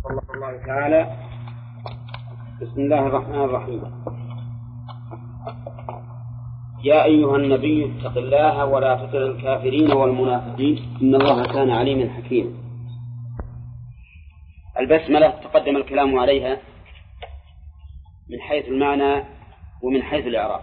الله تعالى. بسم الله الرحمن الرحيم. يا أيها النبي اتق الله ولا تطع الكافرين والمنافقين إن الله كان عليما حكيما. البسملة تقدم الكلام عليها من حيث المعنى ومن حيث الإعراب،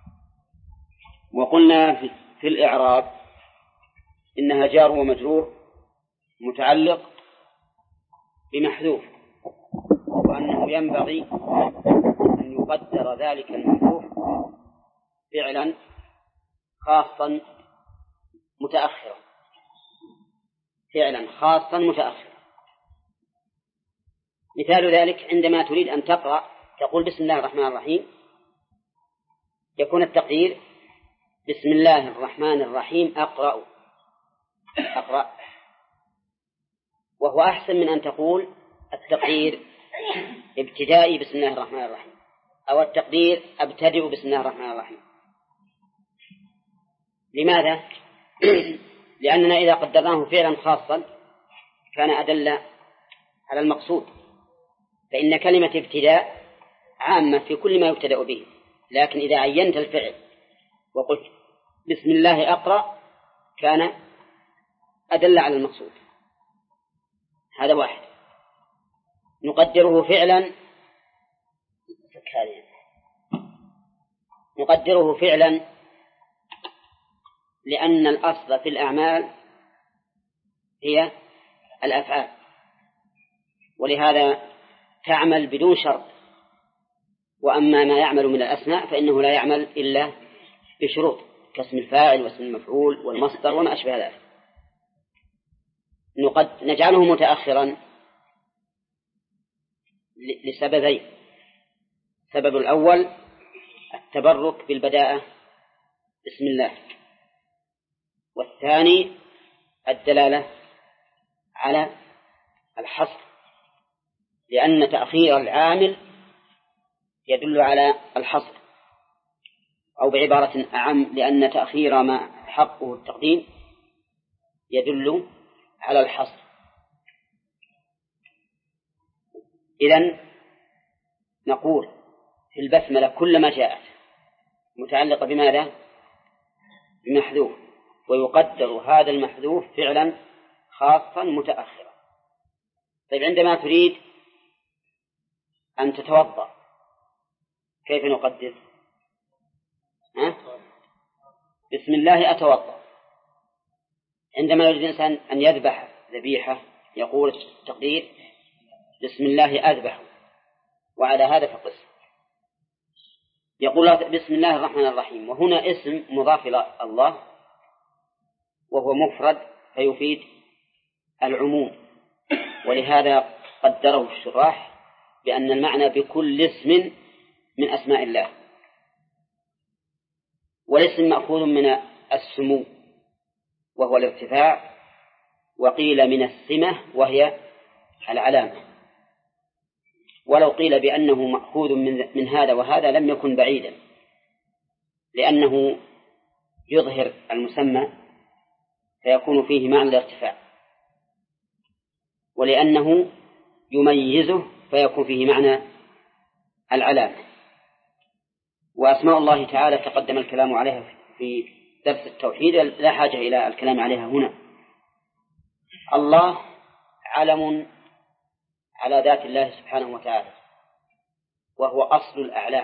وقلنا في الإعراب إنها جار ومجرور متعلق بمحذوف، وأنه ينبغي أن يقدر ذلك المحذوف فعلا خاصا متأخرا، فعلا خاصا متأخرا. مثال ذلك عندما تريد أن تقرأ تقول بسم الله الرحمن الرحيم، يكون التقدير بسم الله الرحمن الرحيم أقرأ، وهو أحسن من أن تقول التقدير ابتدائي بسم الله الرحمن الرحيم، أو التقدير أبتدئ بسم الله الرحمن الرحيم. لماذا؟ لأننا إذا قدرناه فعلا خاصا كان أدل على المقصود، فإن كلمة ابتداء عامة في كل ما يبتدأ به، لكن إذا عينت الفعل وقلت بسم الله أقرأ كان أدل على المقصود. هذا واحد. نقدره فعلا لأن الأصل في الأعمال هي الأفعال، ولهذا تعمل بدون شرط. وأما ما يعمل من الأسماء فإنه لا يعمل إلا بشروط كاسم الفاعل واسم المفعول والمصدر وما أشبه ذلك. نجعله متأخرا لسببين: السبب الأول التبرك بالبداءة بسم الله، والثاني الدلالة على الحصر، لأن تأخير العامل يدل على الحصر، أو بعبارة أعم لأن تأخير ما حقه التقديم يدل على الحصر. إذن نقول في البسملة كلما جاءت متعلقة بماذا؟ بمحذوف، ويقدر هذا المحذوف فعلا خاصا متأخرا. طيب عندما تريد أن تتوضأ كيف نقدر؟ بسم الله أتوضأ. عندما يريد الإنسان أن يذبح ذبيحة يقول التقدير بسم الله أذبح، وعلى هذا فقس. يقول بسم الله الرحمن الرحيم، وهنا اسم مضاف إلى الله وهو مفرد فيفيد العموم، ولهذا قدره الشراح بأن المعنى بكل اسم من أسماء الله، والاسم مأخوذ من السمو وهو الارتفاع، وقيل من السمة وهي العلامة. ولو قيل بأنه مأخوذ من هذا وهذا لم يكن بعيدا، لأنه يظهر المسمى فيكون فيه معنى الارتفاع، ولأنه يميزه فيكون فيه معنى العلامة. وأسماء الله تعالى تقدم الكلام عليها في درس التوحيد، لا حاجة إلى الكلام عليها هنا. الله علم على ذات الله سبحانه وتعالى، وهو أصل الأعلام.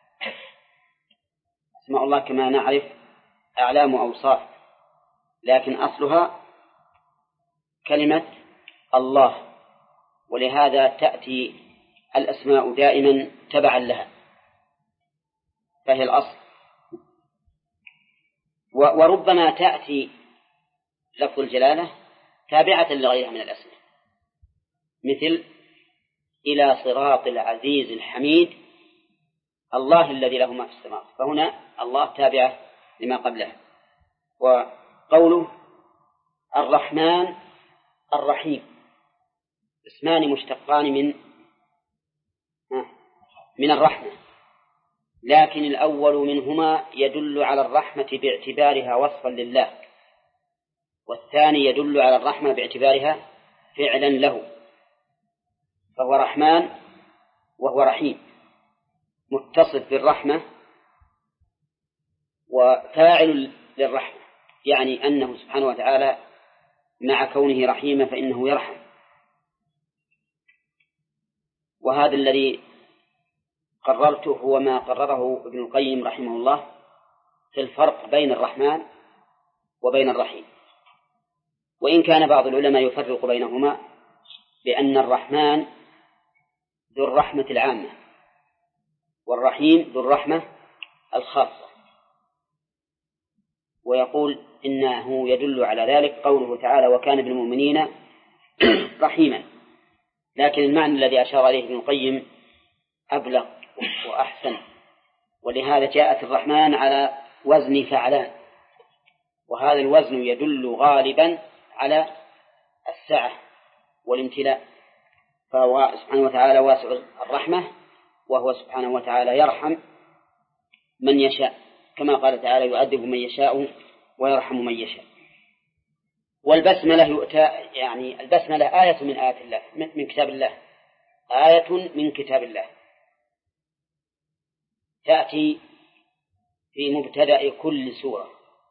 أسماء الله كما نعرف أعلام وأوصاف، لكن أصلها كلمة الله، ولهذا تأتي الأسماء دائما تبعا لها، فهي الأصل. وربما تأتي لفظ الجلالة تابعة لغيرها من الأسماء، مثل إلى صراط العزيز الحميد الله الذي له ما في السماوات، فهنا الله تابعة لما قبله. وقوله الرحمن الرحيم اسمان مشتقان من الرحمة، لكن الأول منهما يدل على الرحمة باعتبارها وصفا لله، والثاني يدل على الرحمة باعتبارها فعلا له. فهو رحمن وهو رحيم، متصف بالرحمة وفاعل للرحمة، يعني أنه سبحانه وتعالى مع كونه رحيما فإنه يرحم. وهذا الذي قررته هو ما قرره ابن القيم رحمه الله في الفرق بين الرحمن وبين الرحيم. وإن كان بعض العلماء يفرق بينهما بأن الرحمن ذو الرحمة العامة والرحيم ذو الرحمة الخاصة، ويقول إنه يدل على ذلك قوله تعالى وكان بالمؤمنين رحيما، لكن المعنى الذي أشار إليه ابن القيم أبلغ وأحسن، ولهذا جاءت الرحمن على وزن فعلان، وهذا الوزن يدل غالبا على السعة والامتلاء، فهو سبحانه وتعالى واسع الرحمة، وهو سبحانه وتعالى يرحم من يشاء، كما قال تعالى يؤدب من يشاء ويرحم من يشاء. والبسملة يعني البسملة آية من آيات الله، من كتاب الله، آية من كتاب الله، تأتي في مبتدأ كل سورة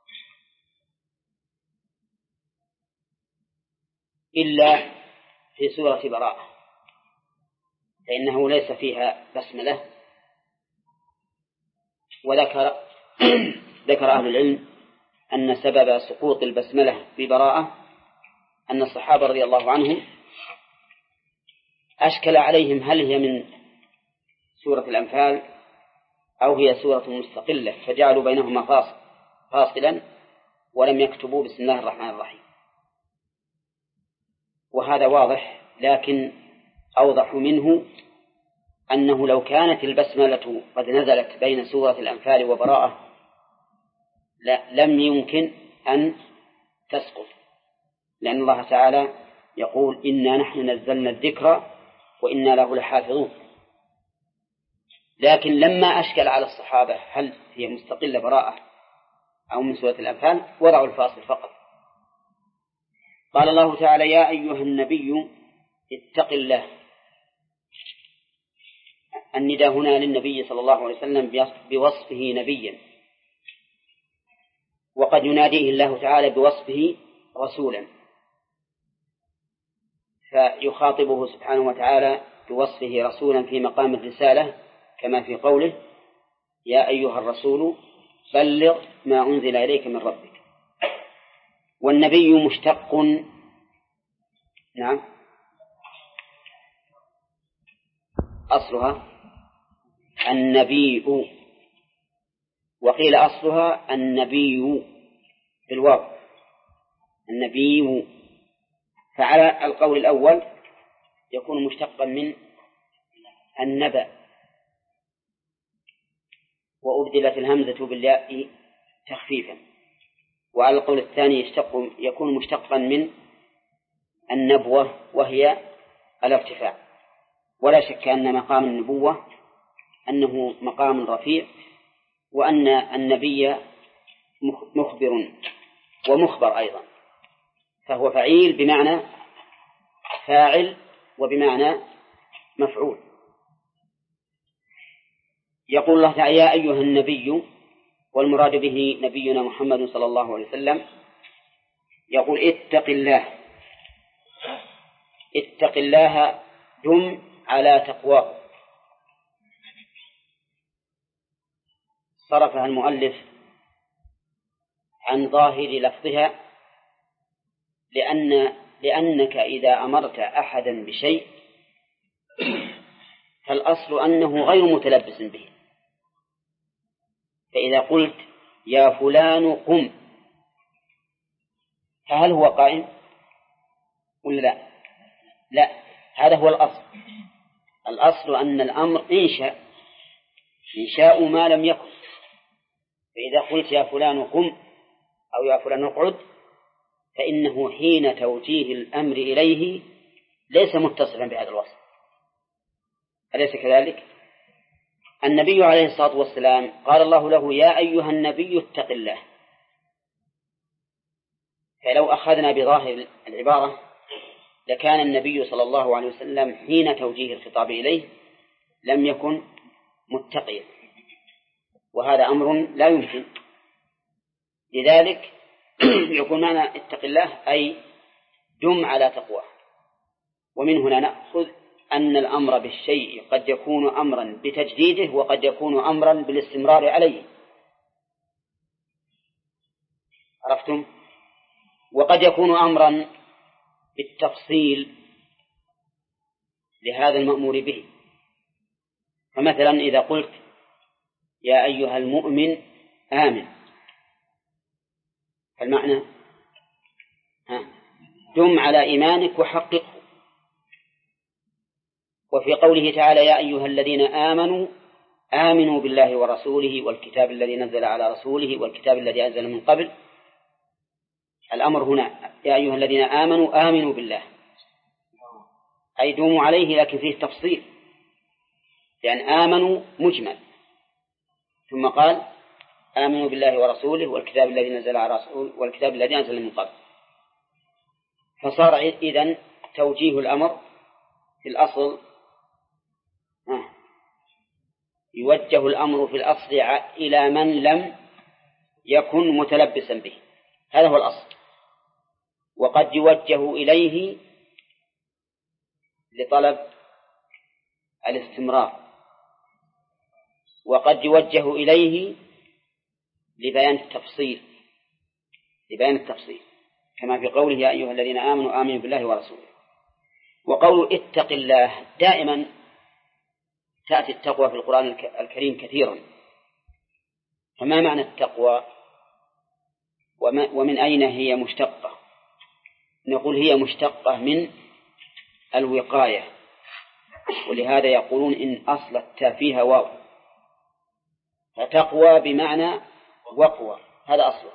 إلا في سورة براءة، فإنه ليس فيها بسملة. ذكر أهل العلم أن سبب سقوط البسملة في براءة أن الصحابة رضي الله عنهم أشكل عليهم هل هي من سورة الأنفال أو هي سورة مستقلة، فجعلوا بينهما فاصلا ولم يكتبوا بسم الله الرحمن الرحيم. وهذا واضح، لكن أوضح منه أنه لو كانت البسملة قد نزلت بين سورة الأنفال وبراءة لم يمكن أن تسقط، لأن الله تعالى يقول إنا نحن نزلنا الذكر وإنا له لحافظون. لكن لما أشكل على الصحابة هل هي مستقلة براءة أو من سورة الأنفال وضعوا الفاصل فقط. قال الله تعالى يا أيها النبي اتق الله. النداء هنا للنبي صلى الله عليه وسلم بوصفه نبيا، وقد يناديه الله تعالى بوصفه رسولا، فيخاطبه سبحانه وتعالى بوصفه رسولا في مقام الرسالة، كما في قوله يا أيها الرسول بلغ ما أنزل إليك من ربك. والنبي مشتق، نعم، أصلها النبي، وقيل أصلها النبي بالواو، النبي. فعلى القول الأول يكون مشتقا من النبأ، وأبدلت الهمزة بالياء تخفيفا. وعلى القول الثاني يكون مشتقا من النبوة وهي الارتفاع. ولا شك أن مقام النبوة أنه مقام رفيع، وأن النبي مخبر ومخبر أيضا، فهو فعيل بمعنى فاعل وبمعنى مفعول. يقول الله تعالى يا أيها النبي، والمراد به نبينا محمد صلى الله عليه وسلم. يقول اتق الله، اتق الله دم على تقواه. صرفها المؤلف عن ظاهر لفظها لأنك إذا أمرت أحدا بشيء فالأصل أنه غير متلبس به. فإذا قلت يا فلان قم، فهل هو قائم ولا لا؟ لا، هذا هو الأصل. الأصل أن الأمر إنشاء ما لم يكن. فإذا قلت يا فلان قم أو يا فلان اقعد، فإنه حين توجيه الأمر إليه ليس متصفا بهذا الوصف، أليس كذلك؟ النبي عليه الصلاة والسلام قال الله له يا أيها النبي اتق الله. فلو أخذنا بظاهر العبارة لكان النبي صلى الله عليه وسلم حين توجيه الخطاب إليه لم يكن متقيا، وهذا أمر لا يمكن. لذلك يكون معنى اتق الله أي دم على تقواه. ومن هنا نأخذ أن الأمر بالشيء قد يكون أمرا بتجديده وقد يكون أمرا بالاستمرار عليه. عرفتم؟ وقد يكون أمرا بالتفصيل لهذا المأمور به. فمثلا إذا قلت يا أيها المؤمن آمن، فالمعنى دم على إيمانك وحققه. وفي قوله تعالى يا أيها الذين آمنوا آمنوا بالله ورسوله والكتاب الذي نزل على رسوله والكتاب الذي أنزل من قبل، الأمر هنا يا أيها الذين آمنوا آمنوا بالله، أي دوموا عليه، لكن فيه تفصيل، لأن آمنوا مجمل، ثم قال آمنوا بالله ورسوله والكتاب الذي نزل على رسوله والكتاب الذي أنزل من قبل. فصار إذن توجيه الأمر في الأصل يوجه الأمر في الأصل إلى من لم يكن متلبسا به، هذا هو الأصل. وقد يوجه إليه لطلب الاستمرار، وقد يوجه إليه لبيان التفصيل كما في قوله يا أيها الذين آمنوا آمنوا بالله ورسوله. وقول اتق الله دائما تأتي التقوى في القرآن الكريم كثيرا. فما معنى التقوى ومن أين هي مشتقة؟ نقول هي مشتقة من الوقاية، ولهذا يقولون إن أصل التاء فيها واو، فتقوى بمعنى وقوى، هذا أصله.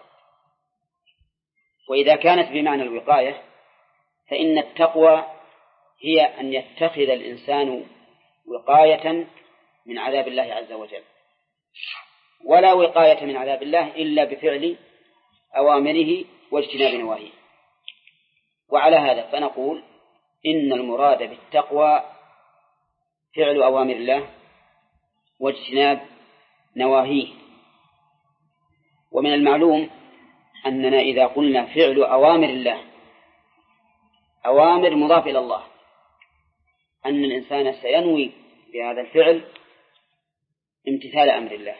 وإذا كانت بمعنى الوقاية فإن التقوى هي أن يتخذ الإنسان وقاية من عذاب الله عز وجل، ولا وقاية من عذاب الله إلا بفعل أوامره واجتناب نواهيه. وعلى هذا فنقول إن المراد بالتقوى فعل أوامر الله واجتناب نواهيه. ومن المعلوم أننا إذا قلنا فعل أوامر الله، أوامر مضاف إلى الله، أن الإنسان سينوي بهذا الفعل امتثال أمر الله.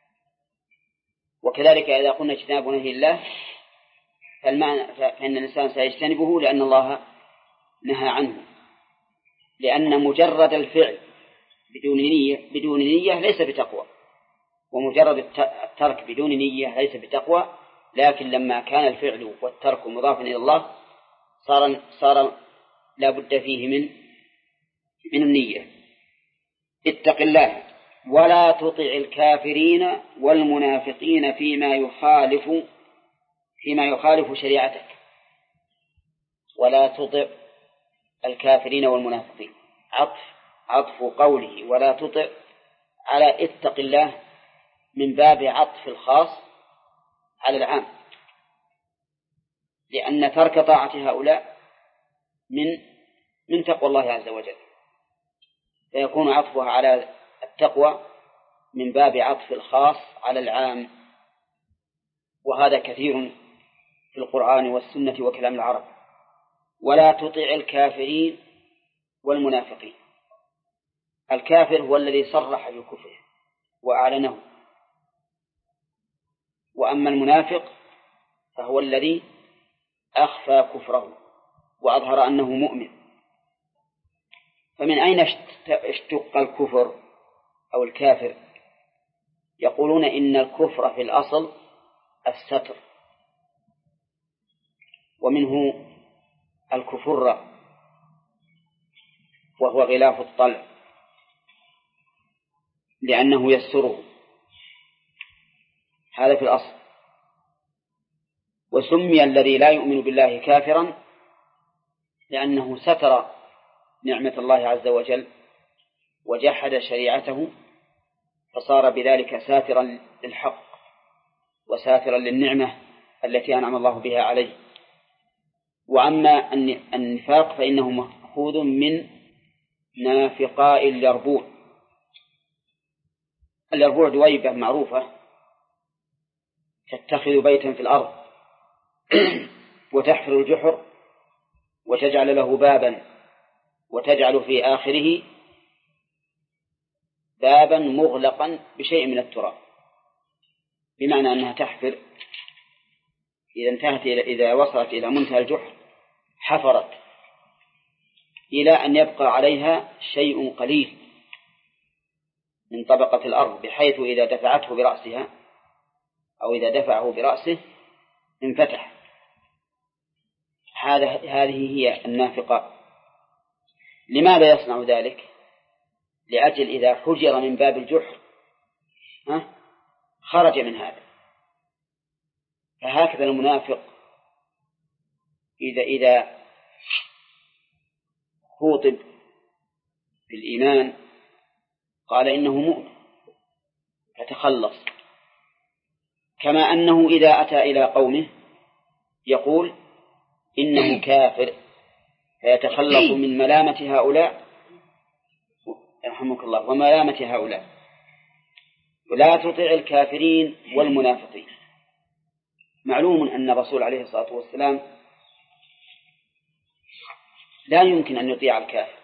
وكذلك إذا قلنا اجتناب نهي الله فإن الإنسان سيجتنبه لأن الله نهى عنه، لأن مجرد الفعل بدون نية ليس بتقوى، ومجرد الترك بدون نية ليس بتقوى. لكن لما كان الفعل والترك مضافا إلى الله صار لا بد فيه من النية. اتق الله ولا تطع الكافرين والمنافقين فيما يخالف شريعتك. ولا تطع الكافرين والمنافقين، عطف قوله ولا تطع على اتق الله من باب عطف الخاص على العام، لأن ترك طاعة هؤلاء من تقوى الله عز وجل، فيكون عطفها على التقوى من باب عطف الخاص على العام. وهذا كثير في القرآن والسنة وكلام العرب. ولا تطع الكافرين والمنافقين. الكافر هو الذي صرح بكفره وأعلنه، وأما المنافق فهو الذي أخفى كفره وأظهر أنه مؤمن. فمن أين اشتق الكفر أو الكافر؟ يقولون إن الكفر في الأصل الستر، ومنه الكفر وهو غلاف الطلع لأنه يستره، هذا في الأصل. وسمي الذي لا يؤمن بالله كافرا لأنه ستر نعمة الله عز وجل وجحد شريعته، فصار بذلك ساترا للحق وساترا للنعمة التي أنعم الله بها عليه. وأما النفاق فإنه مأخوذ من نافقاء اليربوع. اليربوع دويبة معروفة تتخذ بيتا في الأرض وتحفر الجحر وتجعل له بابا وتجعل في آخره بابا مغلقا بشيء من التراب، بمعنى أنها تحفر إذا وصلت إلى منتهى الجحر حفرت إلى أن يبقى عليها شيء قليل من طبقة الأرض، بحيث إذا دفعته برأسها أو إذا دفعه برأسه انفتح. هذه هي النافقة. لماذا يصنع ذلك؟ لأجل إذا حجر من باب الجحر خرج من هذا. فهكذا المنافق إذا خوطب بالإيمان قال إنه مؤمن فتخلص، كما أنه إذا أتى إلى قومه يقول إنه كافر فيتخلص من ملامة هؤلاء يرحمك الله وملامة هؤلاء. ولا تطع الكافرين والمنافقين. معلوم أن الرسول عليه الصلاة والسلام لا يمكن أن يطيع الكافر،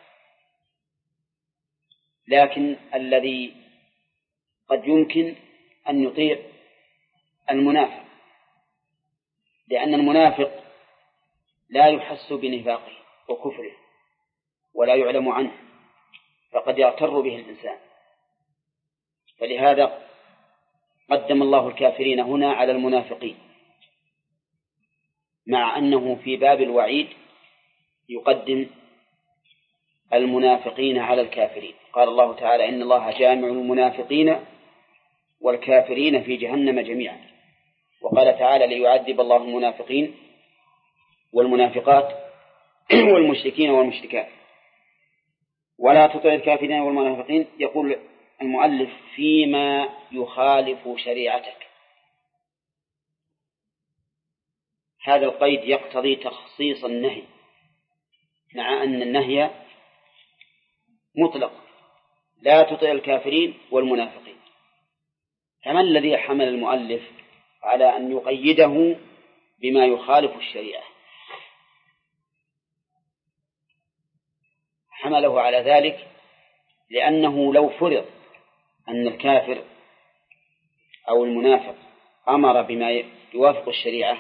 لكن الذي قد يمكن أن يطيع المنافق، لأن المنافق لا يحس بنفاقه وكفره ولا يعلم عنه، فقد يغتر به الإنسان. فلهذا قدم الله الكافرين هنا على المنافقين، مع أنه في باب الوعيد يقدم المنافقين على الكافرين. قال الله تعالى إن الله جامع المنافقين والكافرين في جهنم جميعا. وقال تعالى ليعذب الله المنافقين والمنافقات والمشركين والمشركات. ولا تطع الكافرين والمنافقين. يقول المؤلف فيما يخالف شريعتك. هذا القيد يقتضي تخصيص النهي، مع أن النهي مطلق لا تطع الكافرين والمنافقين. فما الذي حمل المؤلف على أن يقيده بما يخالف الشريعة؟ حمله على ذلك لأنه لو فرض أن الكافر أو المنافق أمر بما يوافق الشريعة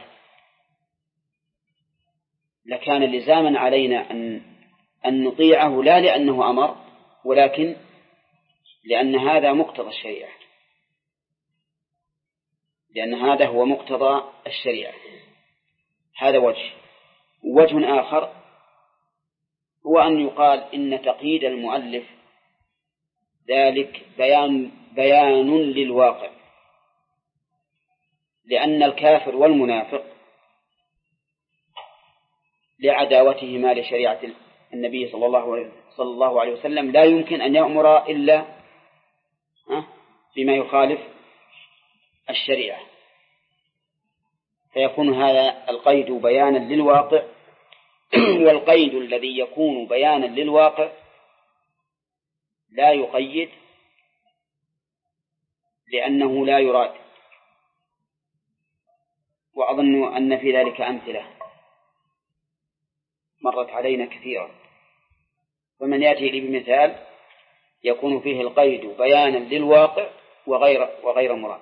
لكان لزاما علينا أن نطيعه، لا لأنه أمر، ولكن لأن هذا مقتضى الشريعة، لأن هذا هو مقتضى الشريعة. هذا وجه آخر هو أن يقال إن تقييد المؤلف ذلك بيان للواقع، لأن الكافر والمنافق لعداوتهما لشريعة النبي صلى الله عليه وسلم لا يمكن أن يأمر إلا بما يخالف الشريعة، فيكون هذا القيد بيانا للواقع. والقيد الذي يكون بيانا للواقع لا يقيد لأنه لا يراد. وأظن أن في ذلك أمثلة مرت علينا كثيرا، فمن يأتي لي بمثال يكون فيه القيد بيانا للواقع وغير مراد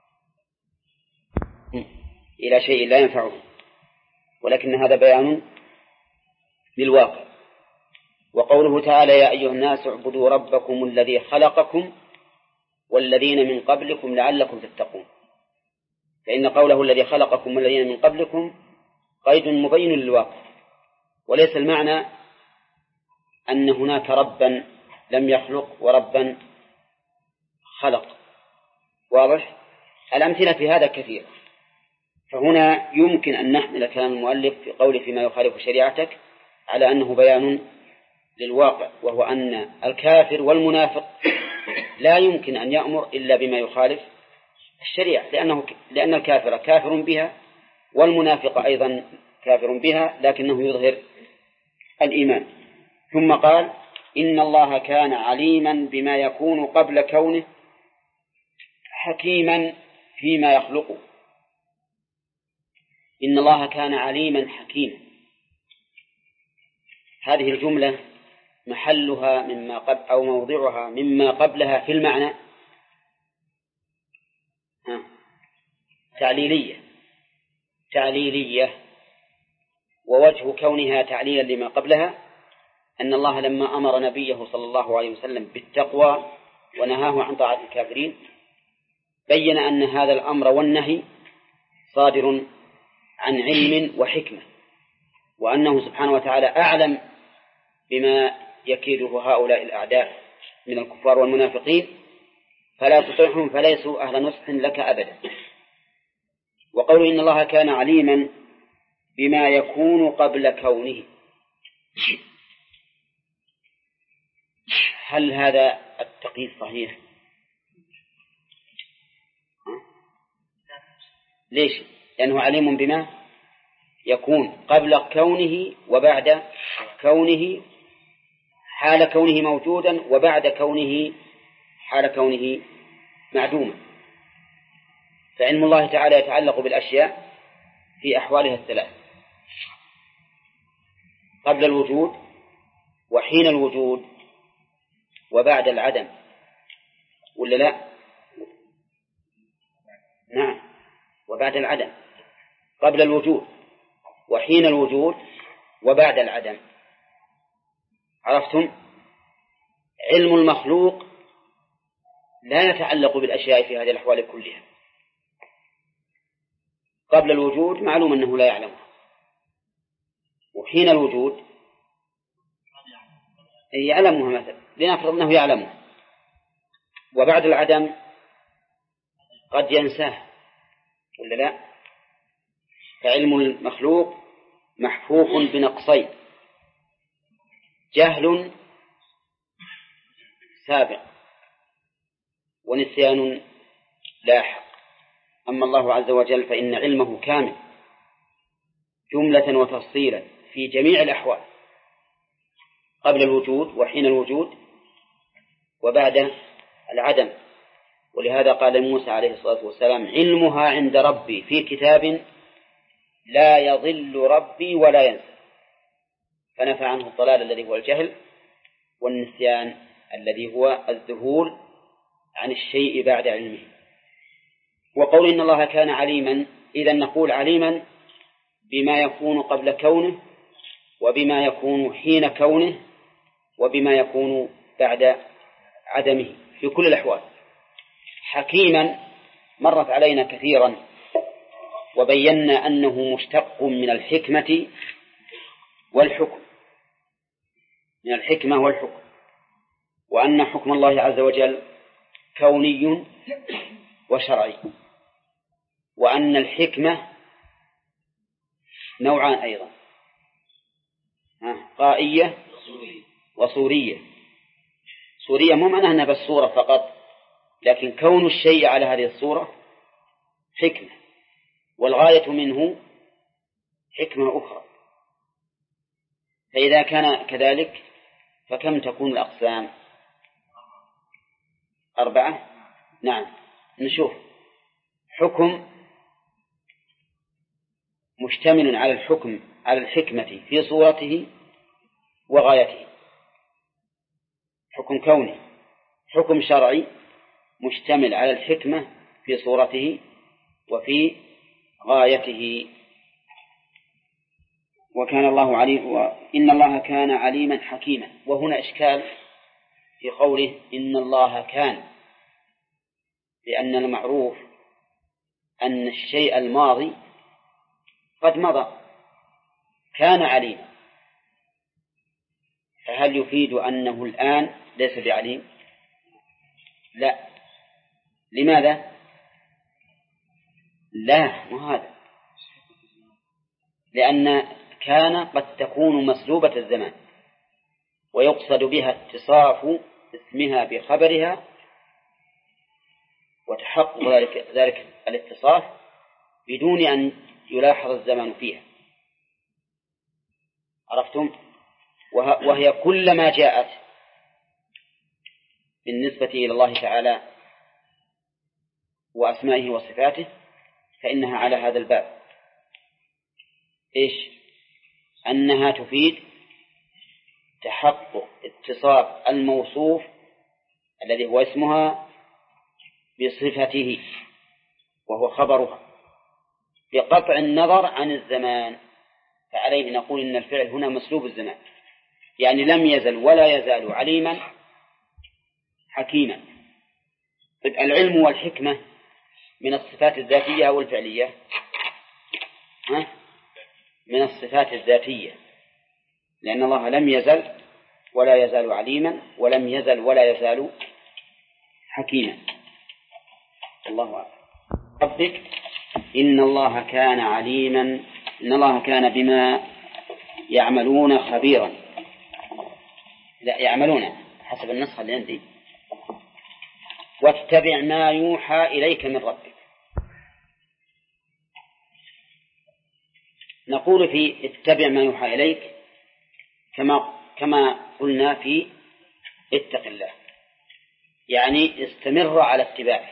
إلى شيء لا ينفعه، ولكن هذا بيان للواقع. وقوله تعالى يا أيها الناس اعبدوا ربكم الذي خلقكم والذين من قبلكم لعلكم تتقون، فإن قوله الذي خلقكم والذين من قبلكم قيد مبين للواقع، وليس المعنى أن هناك ربا لم يخلق وربا خلق. واضح؟ الأمثلة في هذا كثير، فهنا يمكن أن نحمل كلام المؤلف في قوله فيما يخالف شريعتك على أنه بيان للواقع، وهو أن الكافر والمنافق لا يمكن أن يأمر إلا بما يخالف الشريعة، لأن الكافر كافر بها، والمنافق أيضا كافر بها لكنه يظهر الإيمان. ثم قال إن الله كان عليما بما يكون قبل كونه حكيما فيما يخلقه. إن الله كان عليما حكيما، هذه الجملة محلها مما قبل أو موضعها مما قبلها في المعنى تعليلية، ووجه كونها تعليلا لما قبلها أن الله لما أمر نبيه صلى الله عليه وسلم بالتقوى ونهاه عن طاعة الكافرين بين أن هذا الأمر والنهي صادر عن علم وحكمة، وأنه سبحانه وتعالى أعلم بما يكيده هؤلاء الأعداء من الكفار والمنافقين، فلا تطيعهم فليسوا أهل نصح لك أبدا. وقول إن الله كان عليما بما يكون قبل كونه، هل هذا التقييد صحيح؟ ليش؟ لأنه عليم بما يكون قبل كونه وبعد كونه، حال كونه موجودا وبعد كونه حال كونه معدوما. فعلم الله تعالى يتعلق بالأشياء في أحوالها الثلاث: قبل الوجود وحين الوجود وبعد العدم، ولا لا؟ نعم، وبعد العدم، قبل الوجود وحين الوجود وبعد العدم. عرفتم؟ علم المخلوق لا يتعلق بالأشياء في هذه الأحوال كلها. قبل الوجود معلوم أنه لا يعلمها، وحين الوجود يعلمها مثلا، لنفرض أنه يعلمها، وبعد العدم قد ينساه، ولا لا؟ فعلم المخلوق محفوف بنقصين: جهل سابق ونسيان لاحق. أما الله عز وجل فإن علمه كامل جملة وتفصيلا في جميع الأحوال، قبل الوجود وحين الوجود وبعد العدم. ولهذا قال موسى عليه الصلاة والسلام: علمها عند ربي في كتاب لا يضل ربي ولا ينسى. فنفى عنه الضلال الذي هو الجهل، والنسيان الذي هو الذهول عن الشيء بعد علمه. وقول إن الله كان عليما، إذن نقول عليما بما يكون قبل كونه وبما يكون حين كونه وبما يكون بعد عدمه في كل الأحوال. حكيما مرت علينا كثيرا وبينا أنه مشتق من الحكمة والحكم، من الحكمة والحكم، وأن حكم الله عز وجل كوني وشرعي، وأن الحكمة نوعان أيضا: قائية وصورية. صورية مو معناها أنها بس صورة فقط، لكن كون الشيء على هذه الصورة حكمة، والغاية منه حكمة أخرى. فإذا كان كذلك فكم تكون الأقسام؟ 4. نعم، نشوف: حكم مشتمل على الحكم على الحكمة في صورته وغايته، حكم كوني. حكم شرعي مشتمل على الحكمة في صورته وفي غايته. وكان الله عليم، وإن الله كان عليما حكيما. وهنا إشكال في قوله إن الله كان، لأن المعروف أن الشيء الماضي قد مضى، كان عليما، فهل يفيد أنه الآن ليس بعليم؟ لا. لماذا؟ لا، مو هذا، لأن كان قد تكون مسلوبة الزمان، ويقصد بها اتصاف اسمها بخبرها وتحقق ذلك الاتصاف بدون أن يلاحظ الزمان فيها. عرفتم؟ وهي كلما جاءت بالنسبة إلى الله تعالى وأسمائه وصفاته فإنها على هذا الباب. إيش؟ أنها تفيد تحقق اتصاف الموصوف الذي هو اسمها بصفته وهو خبرها بقطع النظر عن الزمان. فعليه نقول إن الفعل هنا مسلوب الزمان، يعني لم يزل ولا يزال عليما حكيما. العلم والحكمة من الصفات الذاتية أو الفعلية؟ من الصفات الذاتية، لأن الله لم يزل ولا يزال عليما ولم يزل ولا يزال حكيما. الله أعلم. ربك إن الله كان عليما، إن الله كان بما يعملون خبيرا. لا، يعملون حسب النسخة اللي عندي. واتبع ما يوحى إليك من ربك. نقول في اتبع ما يوحى إليك كما قلنا في اتق الله، يعني استمر على اتباعه.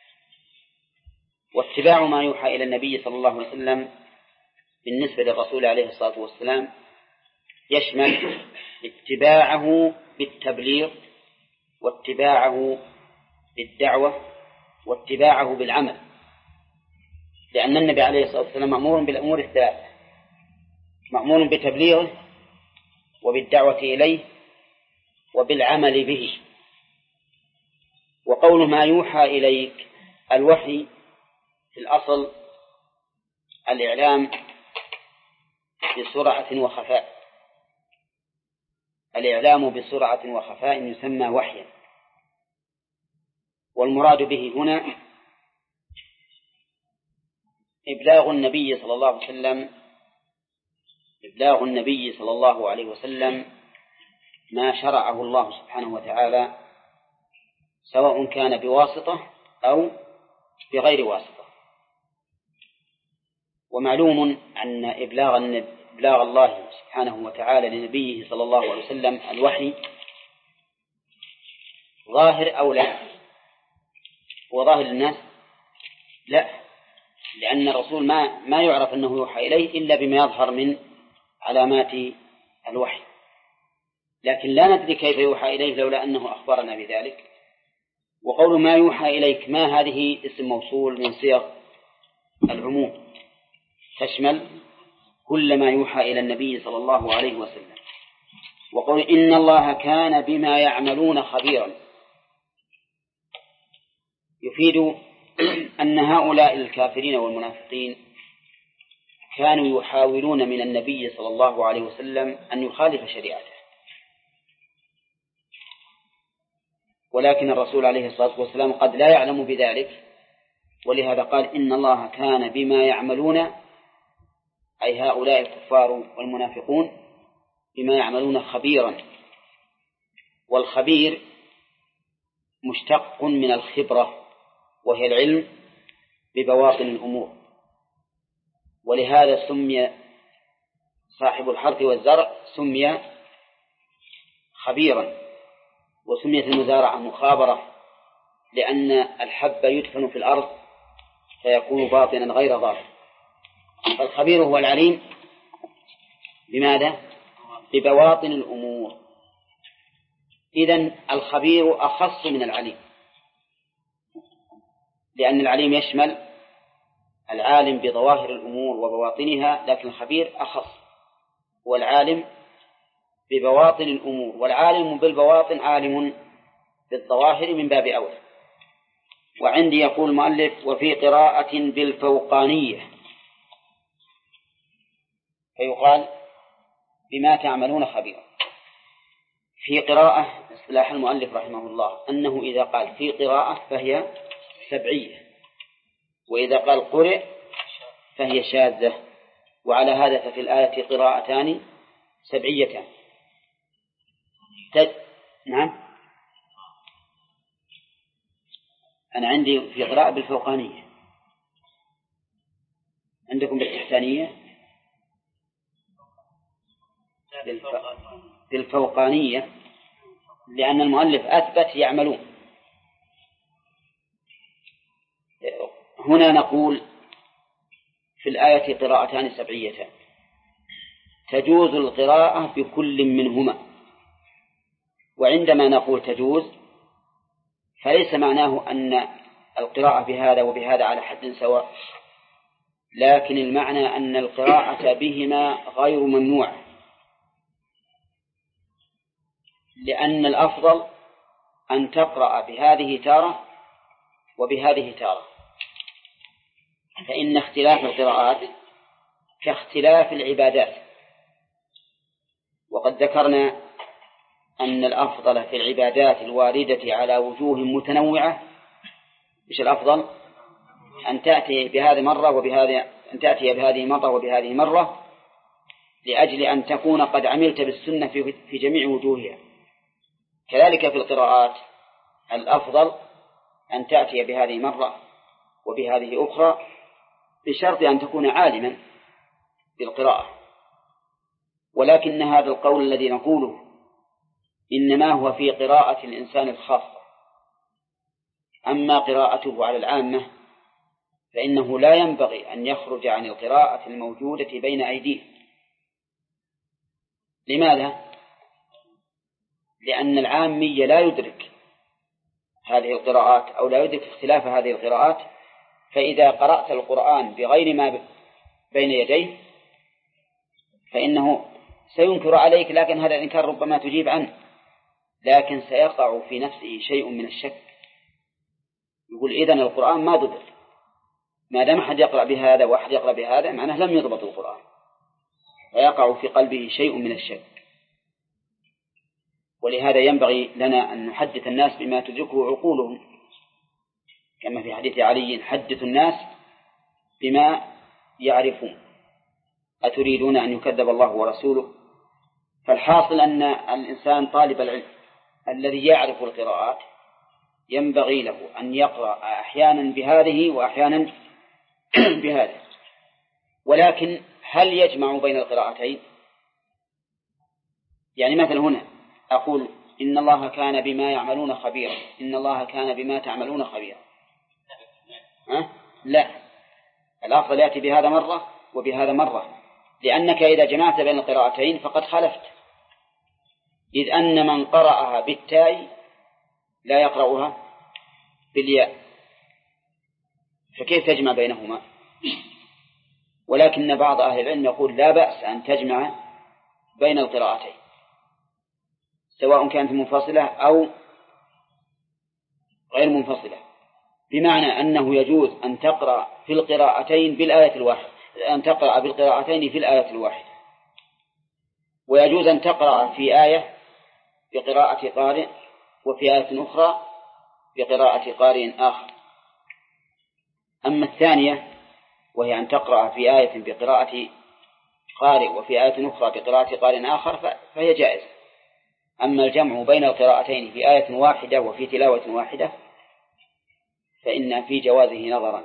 واتباع ما يوحى إلى النبي صلى الله عليه وسلم بالنسبة للرسول عليه الصلاة والسلام يشمل اتباعه بالتبليغ، واتباعه بالدعوة، واتباعه بالعمل، لأن النبي عليه الصلاة والسلام مأمور بالأمور الثلاثة: مأمور بتبليغه وبالدعوة إليه وبالعمل به. وقول ما يوحى إليك، الوحي في الأصل الإعلام بسرعة وخفاء. الإعلام بسرعة وخفاء يسمى وحيا، والمراد به هنا إبلاغ النبي صلى الله عليه وسلم ما شرعه الله سبحانه وتعالى، سواء كان بواسطة أو بغير واسطة. ومعلوم أن إبلاغ الله سبحانه وتعالى لنبيه صلى الله عليه وسلم الوحي ظاهر أو لا؟ وظاهر الناس لا، لأن الرسول ما يعرف أنه يوحى إليه إلا بما يظهر من علامات الوحي، لكن لا ندري كيف يوحى إليه لولا أنه أخبرنا بذلك. وقول ما يوحى إليك، ما هذه اسم موصول من صيغ العموم، تشمل كل ما يوحى إلى النبي صلى الله عليه وسلم. وقول إن الله كان بما يعملون خبيرا يفيد أن هؤلاء الكافرين والمنافقين كانوا يحاولون من النبي صلى الله عليه وسلم أن يخالف شريعته، ولكن الرسول عليه الصلاة والسلام قد لا يعلم بذلك، ولهذا قال إن الله كان بما يعملون، أي هؤلاء الكفار والمنافقون بما يعملون خبيرا. والخبير مشتق من الخبرة، وهي العلم ببواطن الأمور، ولهذا سمي صاحب الحرث والزرع سمي خبيرا، وسميت المزارعة مخابرة، لأن الحب يدفن في الأرض فيكون باطنا غير ظاهر. فالخبير هو العليم بماذا؟ ببواطن الأمور. إذن الخبير أخص من العليم، لأن العليم يشمل العالم بظواهر الأمور وبواطنها، لكن الخبير أخص، والعالم ببواطن الأمور، والعالم بالبواطن عالم بالظواهر من باب أولى. وعندي يقول المؤلف وفي قراءة بالفوقانية، فيقال بما تعملون خبيرا. في قراءة اصطلاح المؤلف رحمه الله أنه إذا قال في قراءة فهي سبعية، وإذا قال قرئ فهي شاذة، وعلى هذا ففي الآية قراءتان سبعيتان. نعم، أنا عندي في قراءة بالفوقانية، عندكم بالإحسانية؟ بالفوقانية، لأن المؤلف أثبت يعملون. هنا نقول في الآية قراءتان سبعيتان، تجوز القراءة بكل منهما. وعندما نقول تجوز فليس معناه أن القراءة بهذا وبهذا على حد سواء، لكن المعنى أن القراءة بهما غير ممنوع، لأن الأفضل أن تقرأ بهذه تارة وبهذه تارة، فإن اختلاف القراءات كاختلاف العبادات. وقد ذكرنا أن الأفضل في العبادات الواردة على وجوه متنوعة، مش الأفضل أن تأتي بهذه مرة أن تأتي بهذه مرة وبهذه مرة، لأجل أن تكون قد عملت بالسنة في جميع وجوهها. كذلك في القراءات الأفضل أن تأتي بهذه مرة وبهذه أخرى، بشرط أن تكون عالما بالقراءة. ولكن هذا القول الذي نقوله إنما هو في قراءة الإنسان الخاصة، أما قراءته على العامة فإنه لا ينبغي أن يخرج عن القراءة الموجودة بين أيديه. لماذا؟ لأن العامي لا يدرك هذه القراءات أو لا يدرك اختلاف هذه القراءات، فإذا قرأت القرآن بغير ما بين يديه فإنه سينكر عليك، لكن هذا الإنكار ربما تجيب عنه، لكن سيقع في نفسه شيء من الشك، يقول إذن القرآن ما ضبط، ما دام أحد يقرأ بهذا وأحد يقرأ بهذا معناه لم يضبط القرآن، ويقع في قلبه شيء من الشك. ولهذا ينبغي لنا أن نحدث الناس بما تدركه عقولهم، كما في حديث علي: حدث الناس بما يعرفون أتريدون أن يكذب الله ورسوله. فالحاصل أن الإنسان طالب العلم الذي يعرف القراءات ينبغي له أن يقرأ أحيانا بهذه وأحيانا بهذه. ولكن هل يجمع بين القراءتين؟ يعني مثل هنا أقول إن الله كان بما يعملون خبيرا، إن الله كان بما تعملون خبيرا، لا، الأفضل يأتي بهذا مرة وبهذا مرة، لأنك إذا جمعت بين القراءتين فقد خالفت، إذ أن من قرأها بالتاء لا يقرأها بالياء، فكيف تجمع بينهما؟ ولكن بعض أهل العلم يقول لا بأس أن تجمع بين القراءتين سواء كانت منفصلة أو غير منفصلة، بمعنى أنه يجوز أن تقرأ في القراءتين بالآية الواحدة، أن تقرأ بالقراءتين في الآية الواحدة، ويجوز أن تقرأ في آية بقراءة قارئ وفي آية أخرى بقراءة قارئ آخر. أما الثانية وهي أن تقرأ في آية بقراءة قارئ وفي آية أخرى بقراءة قارئ آخر فهي جائزة. أما الجمع بين القراءتين في آية واحدة وفي تلاوة واحدة فإن في جوازه نظرا.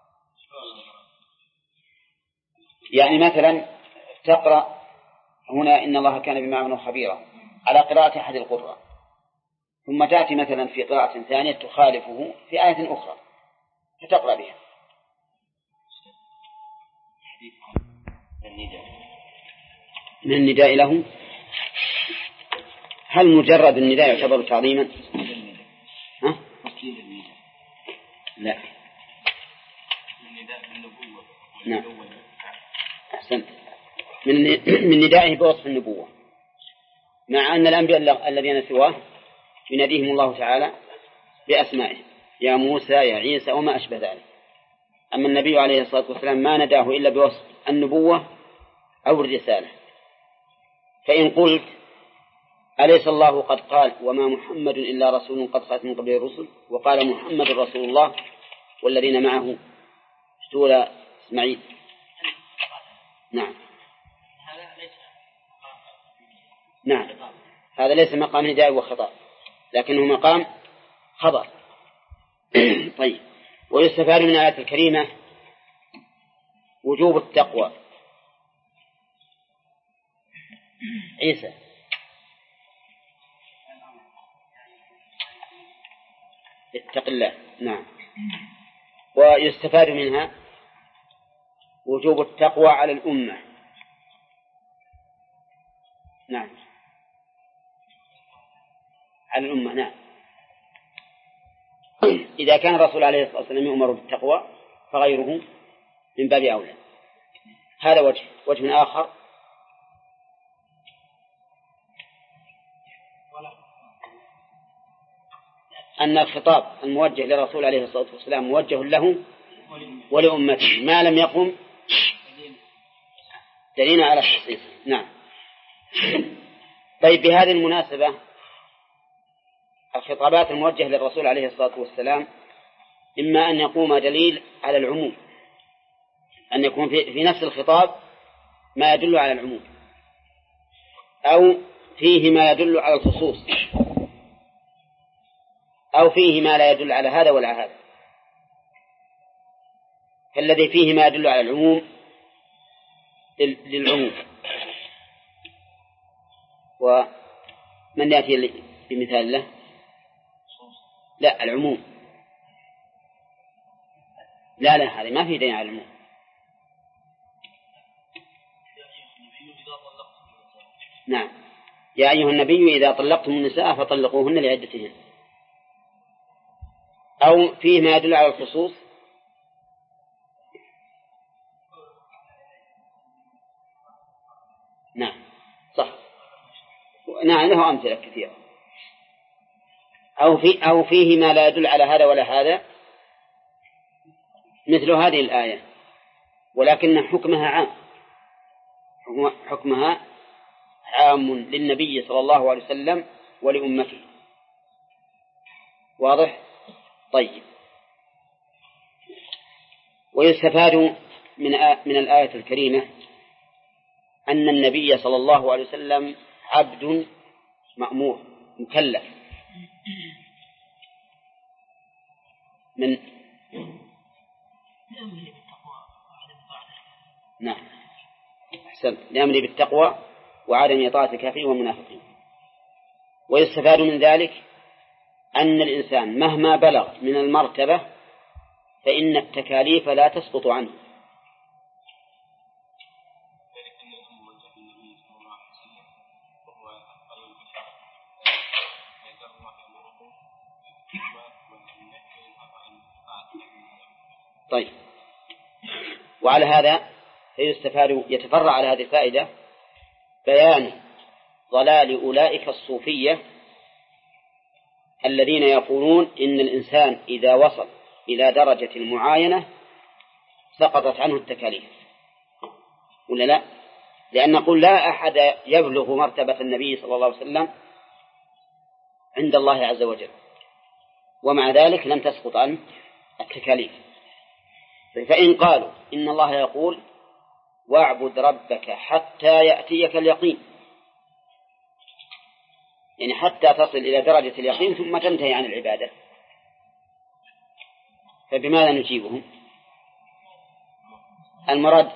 يعني مثلا تقرأ هنا إن الله كان بما يعملون خبيرا على قراءة أحد القراء، ثم تأتي مثلا في قراءة ثانية تخالفه في آية أخرى فتقرأ بها. من النداء له، هل مجرد النداء يعتبر تعظيما؟ لا. نعم. أحسنت. من ندائه بوصف النبوة، مع أن الأنبياء الذين سواه يناديهم الله تعالى بأسمائه: يا موسى، يا عيسى، وما أشبه ذلك. أما النبي عليه الصلاة والسلام ما نداه إلا بوصف النبوة أو الرسالة. فإن قلت أليس الله قد قال وما محمد إلا رسول قد خلت من قبله الرسل، وقال محمد رسول الله والذين معه سورة إسماعيل. نعم، هذا ليس مقام نداء وخطاب، لكنه مقام خبر. طيب، ويستفاد من الآية الكريمة وجوب التقوى، عيسى. اتق الله. نعم. ويستفاد منها وجوب التقوى على الأمة. نعم، على الأمة. نعم، إذا كان الرسول عليه الصلاة والسلام يؤمر بالتقوى فغيره من باب أولى. هذا وجه آخر. أن الخطاب الموجه للرسول عليه الصلاة والسلام موجه له ولأمته ما لم يقم دليل على التخصيص. نعم. طيب، بهذه المناسبة الخطابات الموجهة للرسول عليه الصلاة والسلام إما أن يقوم دليل على العموم، أن يكون في نفس الخطاب ما يدل على العموم، أو فيه ما يدل على الخصوص، أو فيه ما لا يدل على هذا ولا هذا. فالذي فيه ما يدل على العموم للعموم. ومن يأتي بمثال له؟ لا، العموم. لا هذا ما في دليل على العموم. نعم، يا أيها النبي إذا طلقتم النساء فطلقوهن لعدتهن. أو فيه ما يدل على الخصوص. نعم، صح. نعم، له أمثلة كثيرة. أو فيه ما لا يدل على هذا ولا هذا، مثل هذه الآية، ولكن حكمها عام للنبي صلى الله عليه وسلم ولأمته. واضح؟ طيب. ويستفاد من الآية الكريمة أن النبي صلى الله عليه وسلم عبد مأمور مكلف من نعم، أحسن، لأمره بالتقوى وعدم إطاعة الكافرين والمنافقين. ويستفاد من ذلك أن الإنسان مهما بلغ من المرتبة فإن التكاليف لا تسقط عنه. طيب، وعلى هذا يتفرع على هذه الفائدة بيان ضلال أولئك الصوفية الذين يقولون إن الإنسان إذا وصل إلى درجة معينة سقطت عنه التكاليف، ولا لا؟ لأن نقول لا أحد يبلغ مرتبة النبي صلى الله عليه وسلم عند الله عز وجل، ومع ذلك لم تسقط عنه التكاليف. فإن قالوا إن الله يقول واعبد ربك حتى يأتيك اليقين، يعني حتى تصل إلى درجة اليقين ثم تنتهي عن العبادة، فبماذا نجيبهم؟ المراد.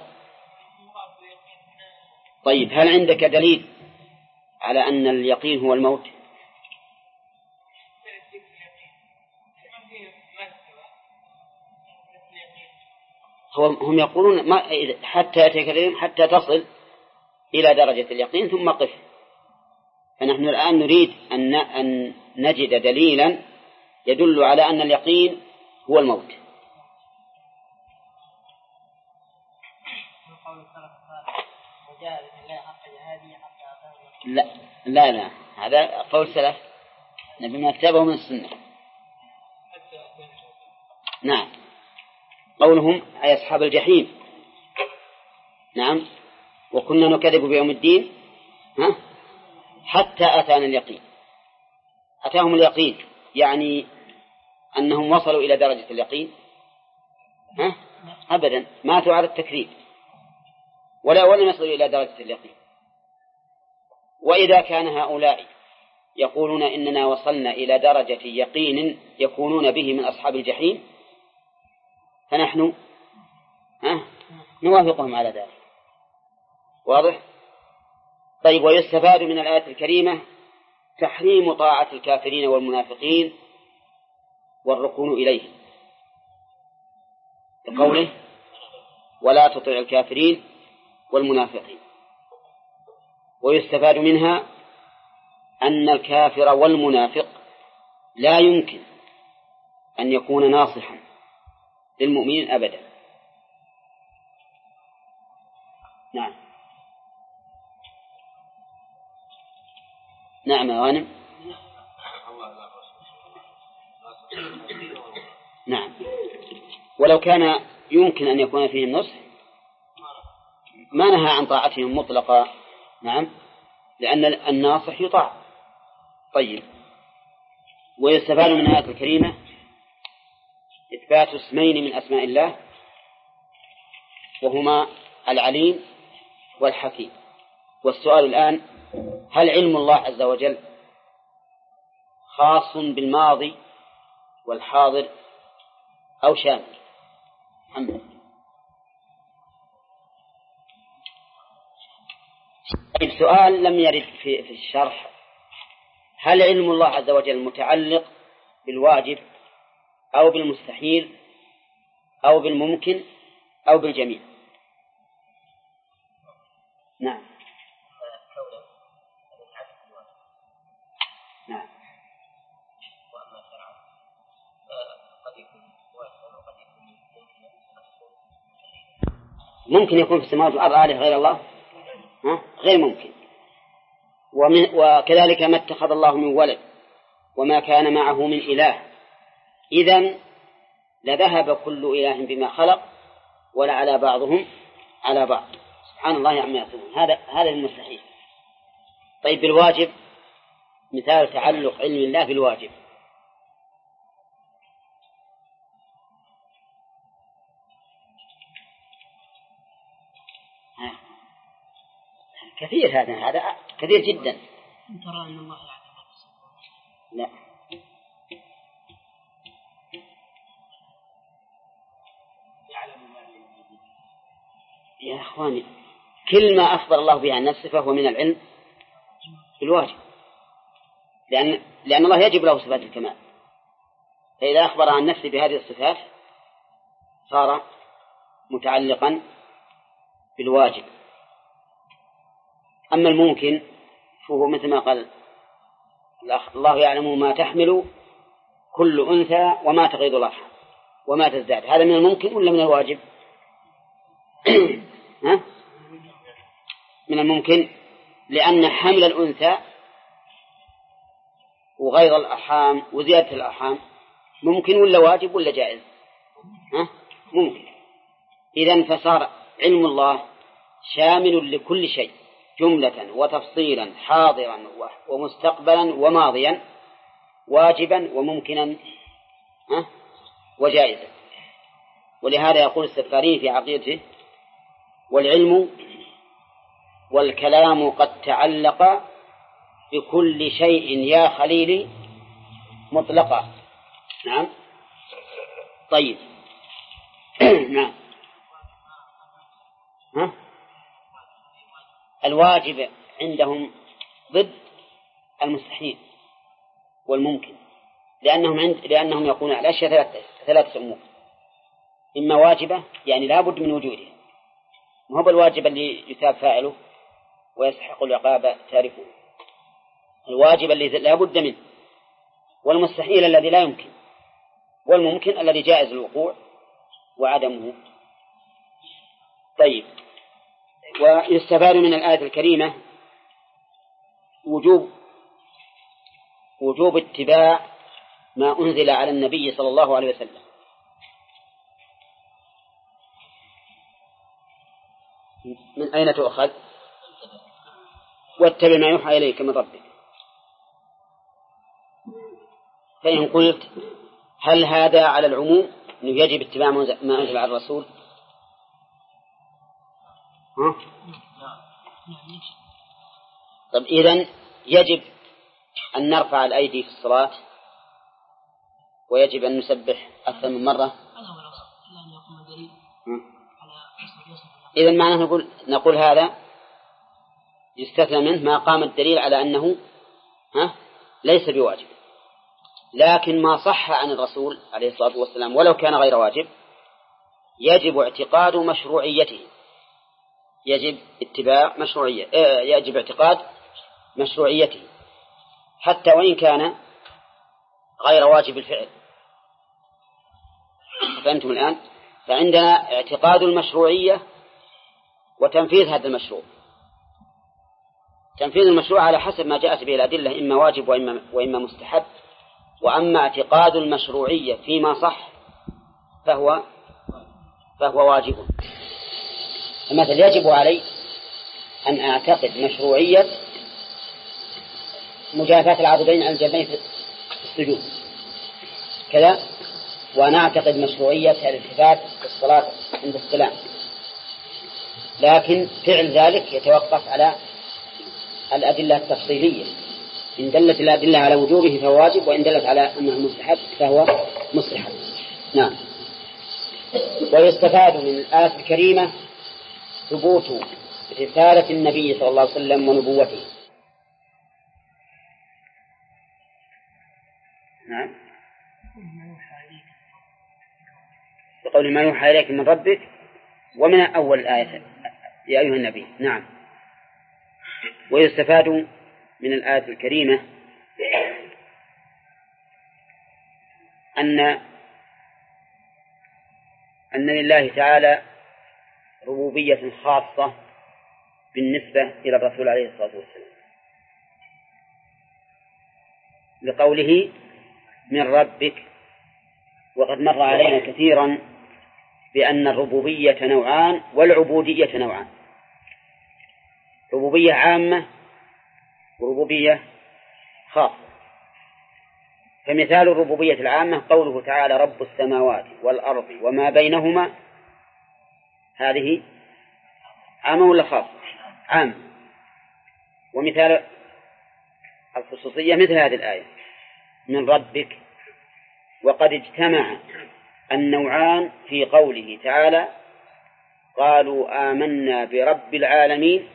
طيب، هل عندك دليل على أن اليقين هو الموت؟ هم يقولون حتى يأتيك اليقين، حتى تصل إلى درجة اليقين ثم قف. فنحن الآن نريد أن نجد دليلا يدل على أن اليقين هو الموت. لا، هذا قول سلف نبي ما كتبه من السنة. نعم، قولهم أي أصحاب الجحيم. نعم، وكنا نكذب بيوم الدين حتى أتانا اليقين. أتاهم اليقين يعني أنهم وصلوا إلى درجة اليقين؟ أبدا، ماتوا على التكذيب ولم يصلوا إلى درجة اليقين. وإذا كان هؤلاء يقولون إننا وصلنا إلى درجة يقين يكونون به من أصحاب الجحيم، فنحن نوافقهم على ذلك. واضح؟ طيب، ويستفاد من الآية الكريمة تحريم طاعة الكافرين والمنافقين والركون إليهم، بقوله ولا تطع الكافرين والمنافقين. ويستفاد منها أن الكافر والمنافق لا يمكن أن يكون ناصحا للمؤمنين أبدا. نعم. نعم يا غانم. نعم، ولو كان يمكن أن يكون فيه النصح ما نهى عن طاعتهم مطلقا. نعم، لأن الناصح يطاع. طيب، ويستفاد من الآية الكريمة إثبات اسمين من أسماء الله، وهما العليم والحكيم. والسؤال الآن: هل علم الله عز وجل خاص بالماضي والحاضر أو شامل؟ محمد. طيب، سؤال لم يرد في الشرح: هل علم الله عز وجل متعلق بالواجب أو بالمستحيل أو بالممكن أو بالجميع؟ نعم. نعم. ممكن يكون في السماوات والأرض آلهة غير الله؟ غير ممكن. وكذلك ما اتخذ الله من ولد وما كان معه من إله، إذن لذهب كل إله بما خلق ولعلى بعضهم على بعض. سبحان الله عما يصفون. هذا المستحيل. طيب، بالواجب مثال تعلق علم الله بالواجب: كثير، هذا كثير جدا. ترى أن الله يعلم ما في السماوات. لا، يعلم ما في. يا أخواني، كل ما أخبر الله به عن نفسه فهو من العلم بالواجب، لأن الله يجب له صفات الكمال، فإذا أخبر عن نفسه بهذه الصفات صار متعلقا بالواجب. أما الممكن فهو مثل ما قال الله: يعلم ما تحمل كل أنثى وما تغيض الأرحام وما تزداد. هذا من الممكن ولا من الواجب؟ من الممكن، لأن حمل الأنثى وغيض الأرحام وزيادة الأرحام ممكن ولا واجب ولا جائز؟ ممكن. إذن فصار علم الله شامل لكل شيء جملة وتفصيلا، حاضرا ومستقبلا وماضيا، واجبا وممكنا وجائزا. ولهذا يقول السفاري في عقيدته: والعلم والكلام قد تعلق بكل شيء يا خليلي مطلقا. نعم. طيب. نعم. الواجب عندهم ضد المستحيل والممكن، لأنهم يقولون الأشياء ثلاثة أمور: إما واجبة يعني لا بد من وجوده، ما هو الواجب اللي يثاب فاعله ويستحق العقاب تاركه، الواجب الذي لا بد منه، والمستحيل الذي لا يمكن، والممكن الذي جائز الوقوع وعدمه. طيب، ويستفاد من الآية الكريمة وجوب اتباع ما أنزل على النبي صلى الله عليه وسلم. من أين تؤخذ؟ واتبع ما يوحى إليك من ربك. فإن قلت هل هذا على العموم أنه يجب اتباع ما أنزل على الرسول؟ طب إذن يجب أن نرفع الأيدي في الصلاة، ويجب أن نسبح أكثر من مرة. إذن معناه نقول هذا يستثنى منه ما قام الدليل على أنه ليس بواجب. لكن ما صح عن الرسول عليه الصلاة والسلام ولو كان غير واجب يجب اعتقاد مشروعيته، يجب اعتقاد مشروعيته حتى وإن كان غير واجب الفعل. فأنتم الآن فعندنا اعتقاد المشروعية وتنفيذ هذا المشروع. تنفيذ المشروع على حسب ما جاءت به الأدلة، إما واجب وإما مستحب. وأما اعتقاد المشروعية فيما صح فهو واجب. فمثلا يجب علي أن أعتقد مشروعية مجافاة العضدين على الجنبين في السجود كذا، وأنا أعتقد مشروعية الالتفات في الصلاة عند السلام، لكن فعل ذلك يتوقف على الأدلة التفصيلية. إن دلت الأدلة على وجوبه فهو واجب، وإن دلت على أنه مستحب فهو مستحب. نعم. ويستفاد من الآية الكريمة ثبوت رسالة النبي صلى الله عليه وسلم ونبوته. نعم. بقول ما يوحى إليك من ربك ومن أول الآية يا أيها النبي. نعم. ويستفاد من الآية الكريمة أن لله تعالى ربوبية خاصة بالنسبة إلى الرسول عليه الصلاة والسلام، لقوله من ربك. وقد مر علينا كثيرا بأن الربوبية نوعان والعبودية نوعان، ربوبية عامة وربوبية خاصة. فمثال الربوبية العامة قوله تعالى رب السماوات والأرض وما بينهما، هذه عامة ولا خاصة؟ عامة. ومثال الخصوصية مثل هذه الآية من ربك. وقد اجتمع النوعان في قوله تعالى قالوا آمنا برب العالمين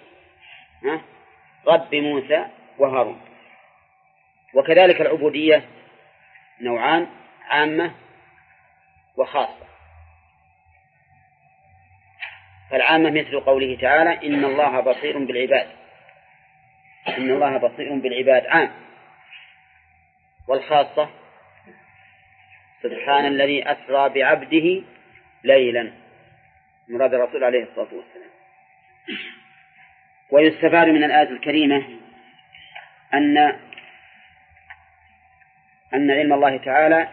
رب موسى وهارون. وكذلك العبودية نوعان عامة وخاصة. فالعامة مثل قوله تعالى إن الله بصير بالعباد، إن الله بصير بالعباد عام. والخاصة سبحان الذي أسرى بعبده ليلا، مراد الرسول عليه الصلاة والسلام. ويستفاد من الآية الكريمة أن علم الله تعالى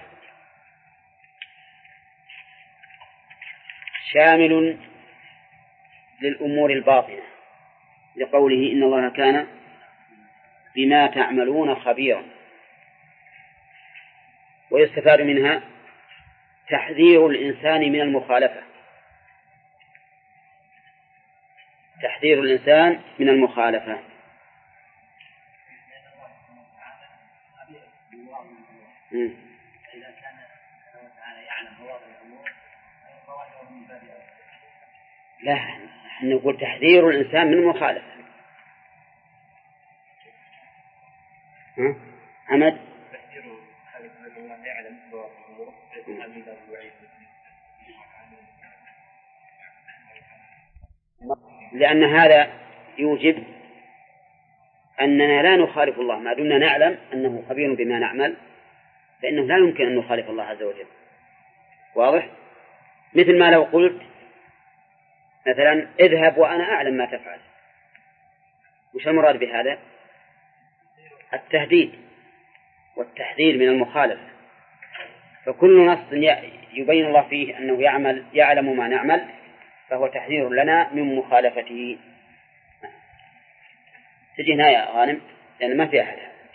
شامل للأمور الباطنة، لقوله إن الله كان بما تعملون خبيرا. ويستفاد منها تحذير الإنسان من المخالفة، تحذير الإنسان من المخالفة. إذا كان الله تعالى يعلم مواضع الأمور فظاهره من باب أولى. لا، نحن نقول تحذير الإنسان من المخالفة. أحمد لأن هذا يوجب أننا لا نخالف الله ما دمنا نعلم أنه خبير بما نعمل، فإنه لا يمكن أن نخالف الله عز وجل. واضح؟ مثل ما لو قلت مثلا اذهب وأنا أعلم ما تفعل، وش المراد بهذا؟ التهديد والتحذير من المخالفة. فكل نص يبين الله فيه أنه يعلم ما نعمل فهو تحذير لنا من مخالفته. تجي هنا يا غانم لأن ما في أحد.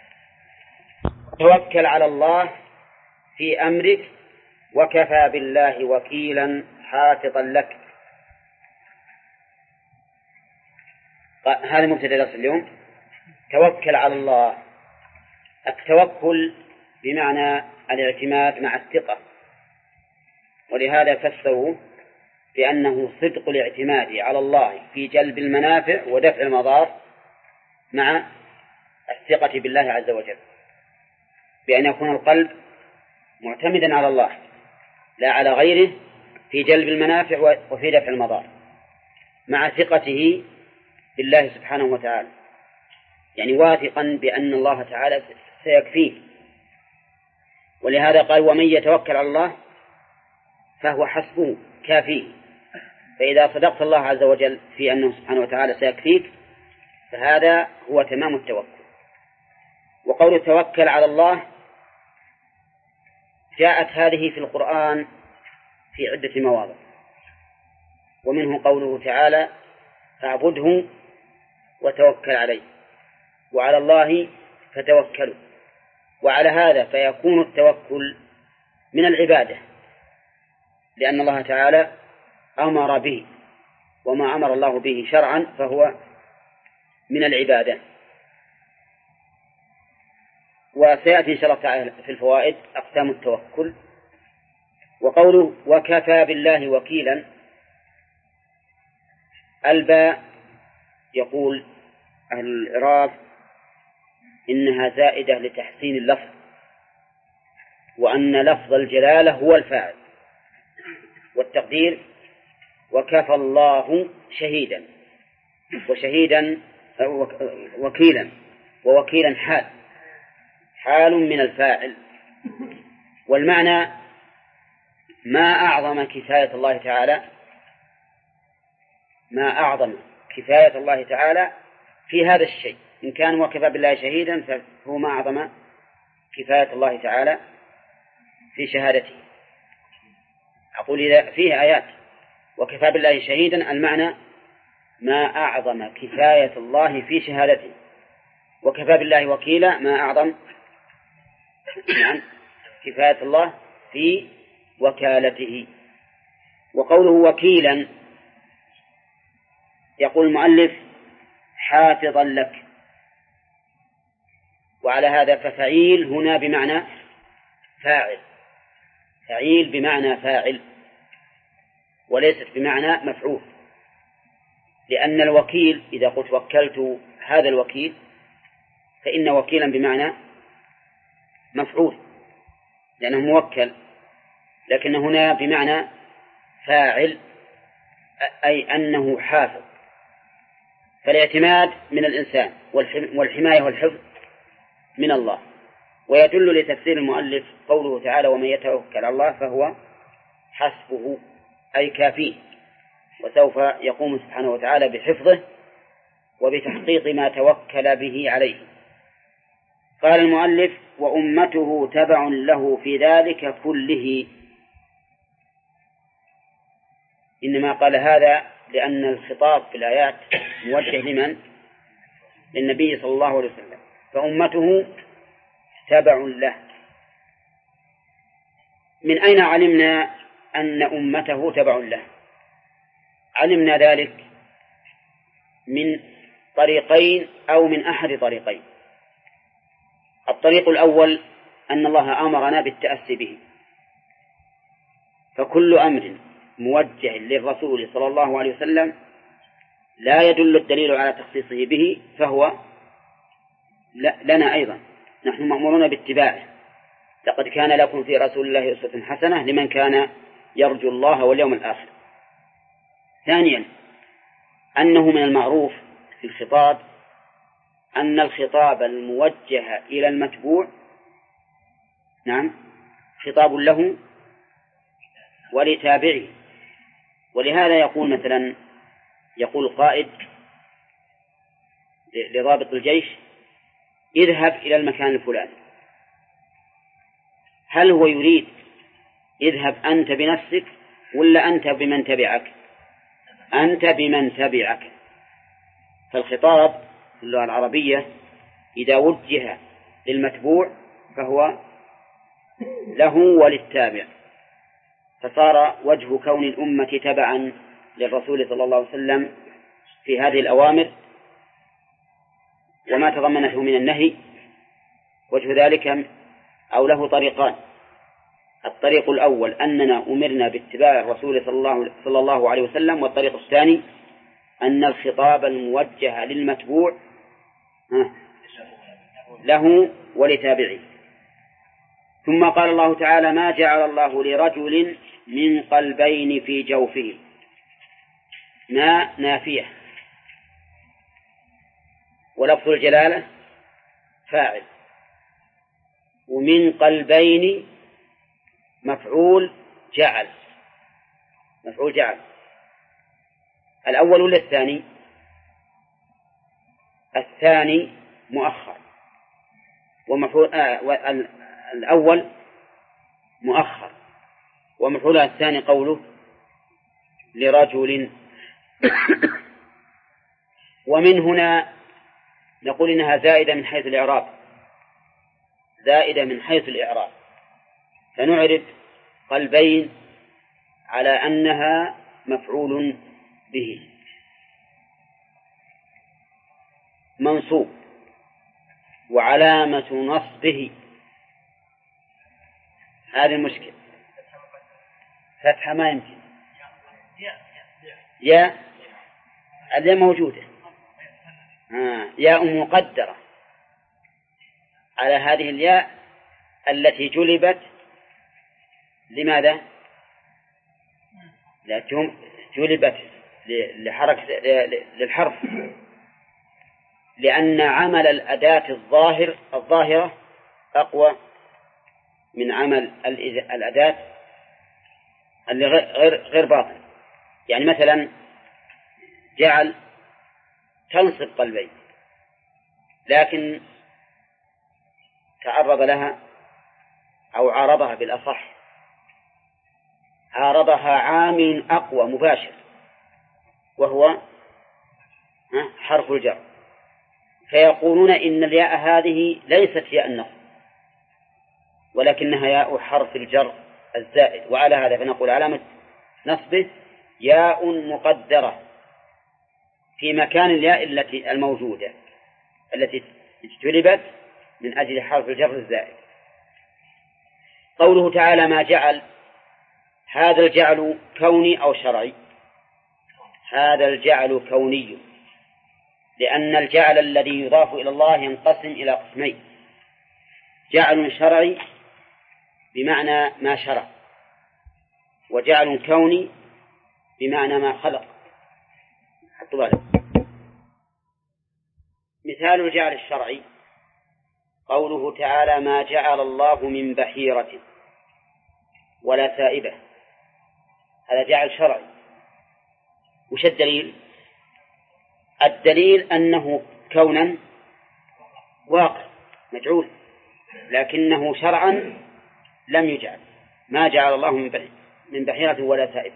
توكل على الله في أمرك وكفى بالله وكيلا حافظا لك. هذا مبتدأ درس اليوم. توكل على الله. التوكل بمعنى الاعتماد مع الثقة، ولهذا فسروا بأنه صدق الاعتماد على الله في جلب المنافع ودفع المضار مع الثقة بالله عز وجل، بأن يكون القلب معتمدا على الله لا على غيره في جلب المنافع وفي دفع المضار، مع ثقته بالله سبحانه وتعالى، يعني واثقا بأن الله تعالى سيكفيه. ولهذا قال ومن يتوكل على الله فهو حسبه كافيه. فإذا صدقت الله عز وجل في أنه سبحانه وتعالى سيكفيك فهذا هو تمام التوكل. وقول التوكل على الله جاءت هذه في القرآن في عدة مواضع، ومنه قوله تعالى فاعبده وتوكل عليه وعلى الله فتوكلوا. وعلى هذا فيكون التوكل من العبادة، لأن الله تعالى أمر به، وما أمر الله به شرعا فهو من العبادة. وسيأتي إن شاء الله تعالى في الفوائد أقسام التوكل. وقوله وكفى بالله وكيلا، الباء يقول أهل الإعراب إنها زائدة لتحسين اللفظ، وأن لفظ الجلالة هو الفاعل، والتقدير وكفى الله شهيدا، وشهيدا وكيلا، ووكيلا حال من الفاعل. والمعنى ما أعظم كفاية الله تعالى، ما أعظم كفاية الله تعالى في هذا الشيء. إن كان وكفى بالله شهيدا فهو ما أعظم كفاية الله تعالى في شهادته. أقول إذا فيه آيات وكفى بالله شهيدا، المعنى ما أعظم كفاية الله في شهادته، وكفى بالله وكيلا ما أعظم كفاية الله في وكالته. وقوله وكيلا يقول المؤلف حافظا لك، وعلى هذا ففعيل هنا بمعنى فاعل، فعيل بمعنى فاعل وليست بمعنى مفعول، لأن الوكيل إذا قلت وكلت هذا الوكيل فإن وكيلا بمعنى مفعول لأنه موكل، لكن هنا بمعنى فاعل أي أنه حافظ. فالاعتماد من الإنسان والحماية والحفظ من الله. ويدل لتفسير المؤلف قوله تعالى ومن يتوكل على الله فهو حسبه أي كافيه، وسوف يقوم سبحانه وتعالى بحفظه وبتحقيق ما توكل به عليه. قال المؤلف وأمته تبع له في ذلك كله. إنما قال هذا لأن الخطاب في الآيات موجه لمن؟ للنبي صلى الله عليه وسلم، فأمته تبع له. من أين علمنا أن أمته تبع له؟ علمنا ذلك من طريقين أو من أحد طريقين. الطريق الأول أن الله أمرنا بالتأسي به، فكل أمر موجه للرسول صلى الله عليه وسلم لا يدل الدليل على تخصيصه به فهو لنا أيضا، نحن مأمورون باتباعه. لقد كان لكم في رسول الله أسوة حسنة لمن كان يرجو الله واليوم الآخر. ثانيا أنه من المعروف في الخطاب أن الخطاب الموجه إلى المتبوع خطاب له ولتابعه. ولهذا يقول مثلا يقول قائد لضابط الجيش اذهب إلى المكان الفلاني، هل هو يريد اذهب أنت بنفسك ولا أنت بمن تبعك؟ أنت بمن تبعك. فالخطاب في اللغة العربية إذا وجه للمتبوع فهو له وللتابع، فصار وجه كون الأمة تبعا للرسول صلى الله عليه وسلم في هذه الأوامر وما تضمنته من النهي وجه ذلك أو له طريقان. الطريق الأول أننا أمرنا باتباع الرسول صلى الله عليه وسلم، والطريق الثاني أن الخطاب الموجه للمتبوع له ولتابعه. ثم قال الله تعالى: ما جعل الله لرجل من قلبين في جوفه. ما نافية، ولفظ الجلالة فاعل، ومن قلبين مفعول جعل. مفعول جعل. الأول ولا الثاني؟ الثاني مؤخر، ومفعول الأول مؤخر، ومفعولها الثاني قوله لرجل. ومن هنا نقول إنها زائدة من حيث الإعراب، زائدة من حيث الإعراب، فنعرب قلبين على أنها مفعول به منصوب، وعلامة نصبه هذه المشكلة فتحة ما يمكن. يا الياء موجودة، ياء مقدرة على هذه الياء التي جلبت لماذا؟ لا جلبت لحركة للحرف، لأن عمل الأداة الظاهرة أقوى من عمل الأداة اللي غير باطن. يعني مثلا جعل تنصب قلبين، لكن تعرض لها أو عارضها بالأصح، عارضها عامل أقوى مباشر وهو حرف الجر، فيقولون إن الياء هذه ليست ياء النصب ولكنها ياء حرف الجر الزائد، وعلى هذا فنقول علامة نصبه ياء مقدرة في مكان الياء التي الموجودة التي اجتلبت من أجل حرف الجر الزائد. قوله تعالى: ما جعل، هذا الجعل كوني أو شرعي؟ هذا الجعل كوني، لأن الجعل الذي يضاف إلى الله ينقسم إلى قسمين: جعل شرعي بمعنى ما شرع، وجعل كوني بمعنى ما خلق. حطوا بالك. مثال الجعل الشرعي قوله تعالى: ما جعل الله من بحيرة ولا سائبة. هذا جعل شرعي. وش الدليل؟ الدليل أنه كونا واقع مجعول، لكنه شرعا لم يجعل. ما جعل الله من بحيرة ولا سائبة.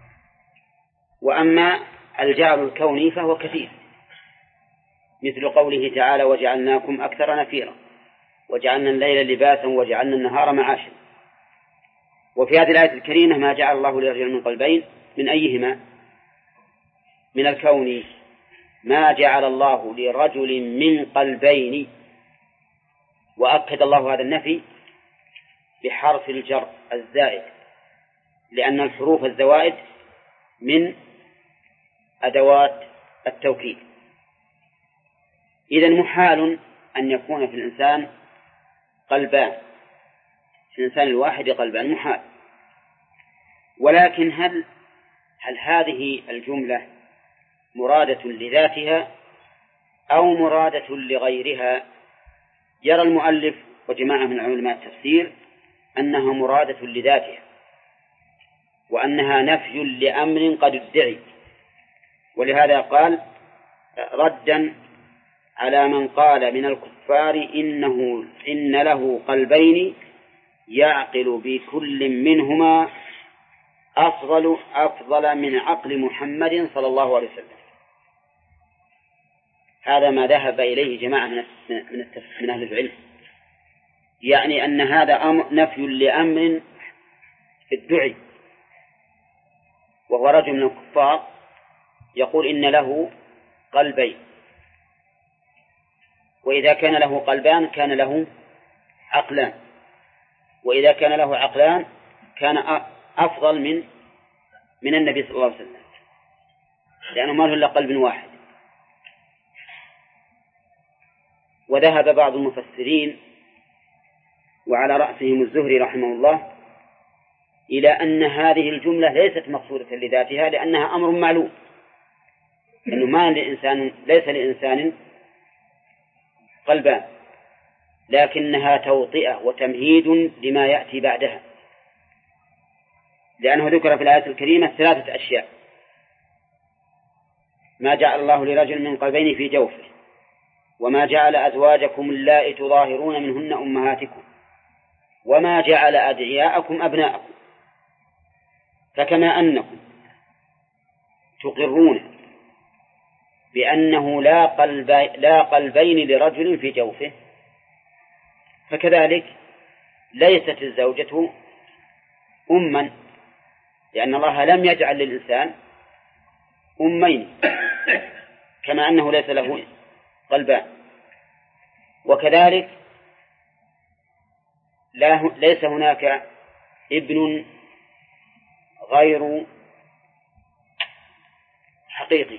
وأما الجعل الكوني فهو كثير، مثل قوله تعالى: وجعلناكم أكثر نفيرا وجعلنا الليل لباسا وجعلنا النهار معاشا. وفي هذه الآية الكريمة: ما جعل الله لرجل من قلبين، من أيهما؟ من الكون. ما جعل الله لرجل من قلبين، وأكد الله هذا النفي بحرف الجر الزائد، لأن الحروف الزوائد من أدوات التوكيد. إذن محال أن يكون في الإنسان قلبان، في الإنسان الواحد قلبان، محال. ولكن هل هذه الجملة مرادة لذاتها أو مرادة لغيرها؟ يرى المؤلف وجماعة من علماء التفسير أنها مرادة لذاتها، وأنها نفي لأمر قد ادعي. ولهذا قال ردا على من قال من الكفار إن له قلبين يعقل بكل منهما أفضل من عقل محمد صلى الله عليه وسلم. هذا ما ذهب إليه جماعة من أهل العلم، يعني أن هذا نفي لأمر ادعي، وهو رجل من الكفار يقول إن له قلبين، وإذا كان له قلبان كان له عقلان، وإذا كان له عقلان كان أفضل من النبي صلى الله عليه وسلم، لأنه ما له إلا قلب واحد. وذهب بعض المفسرين وعلى رأسهم الزهري رحمه الله إلى أن هذه الجملة ليست مقصودة لذاتها لأنها أمر معلوم، أنه ما ليس لإنسان قلبان، لكنها توطئة وتمهيد لما يأتي بعدها، لأنه ذكر في الآية الكريمة 3 أشياء: ما جعل الله لرجل من قلبين في جوفه، وما جعل أزواجكم اللائي تظاهرون منهن أمهاتكم، وما جعل أدعياءكم أبناءكم. فكما أنكم تقرون بأنه لا قلبين لرجل في جوفه، فكذلك ليست الزوجة أما، لأن الله لم يجعل للإنسان أمين، كما أنه ليس له قلبان. وكذلك ليس هناك ابن غير حقيقي،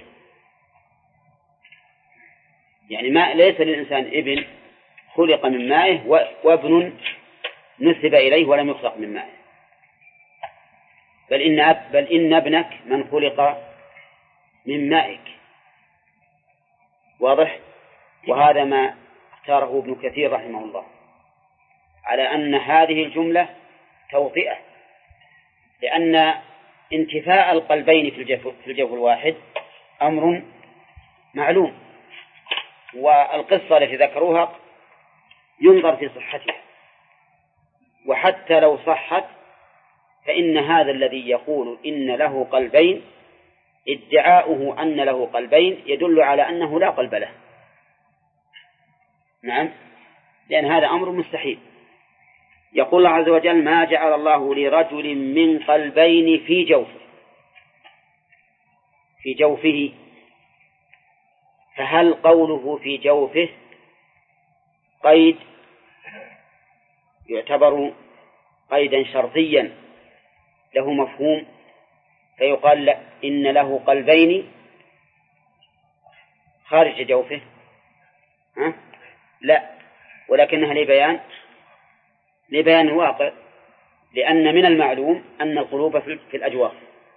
يعني ليس للإنسان ابن خلق من مائه وابن نسب إليه ولم يخلق من مائه، بل إن ابنك من خلق من مائك. واضح؟ وهذا ما اختاره ابن كثير رحمه الله على أن هذه الجملة توطئة، لأن انتفاء القلبين في الجوف الواحد أمر معلوم، والقصة التي ذكروها ينظر في صحتها، وحتى لو صحت فإن هذا الذي يقول إن له قلبين ادعاؤه أن له قلبين يدل على أنه لا قلب له. نعم، لأن هذا أمر مستحيل. يقول الله عز وجل: ما جعل الله لرجل من قلبين في جوفه. فهل قوله في جوفه قيد يعتبر قيدا شرطيا له مفهوم فيقال لا إن له قلبين خارج جوفه؟ لا، ولكنها لبيان الواقع، لأن من المعلوم أن القلوب في الأجواف،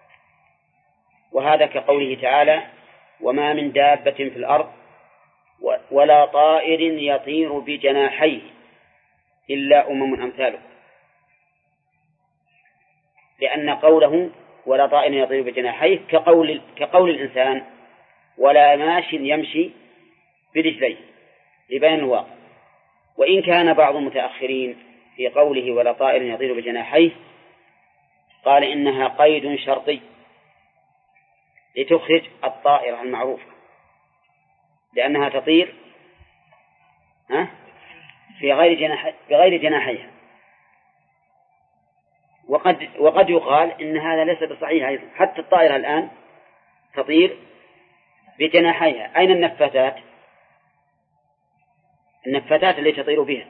وهذا كقوله تعالى: وما من دابة في الأرض ولا طائر يطير بجناحيه إلا أمم أمثالكم، لأن قوله ولا طائر يطير بجناحيه كقول الإنسان ولا ماش يمشي برجليه، لبيان الواقع. وإن كان بعض المتأخرين في قوله ولا طائر يطير بجناحيه قال إنها قيد شرطي لتخرج الطائرة المعروفة، لأنها تطير في غير جناحيها. وقد يقال إن هذا ليس بصحيح أيضا، حتى الطائرة الآن تطير بجناحيها. أين النفاثات التي تطير بها؟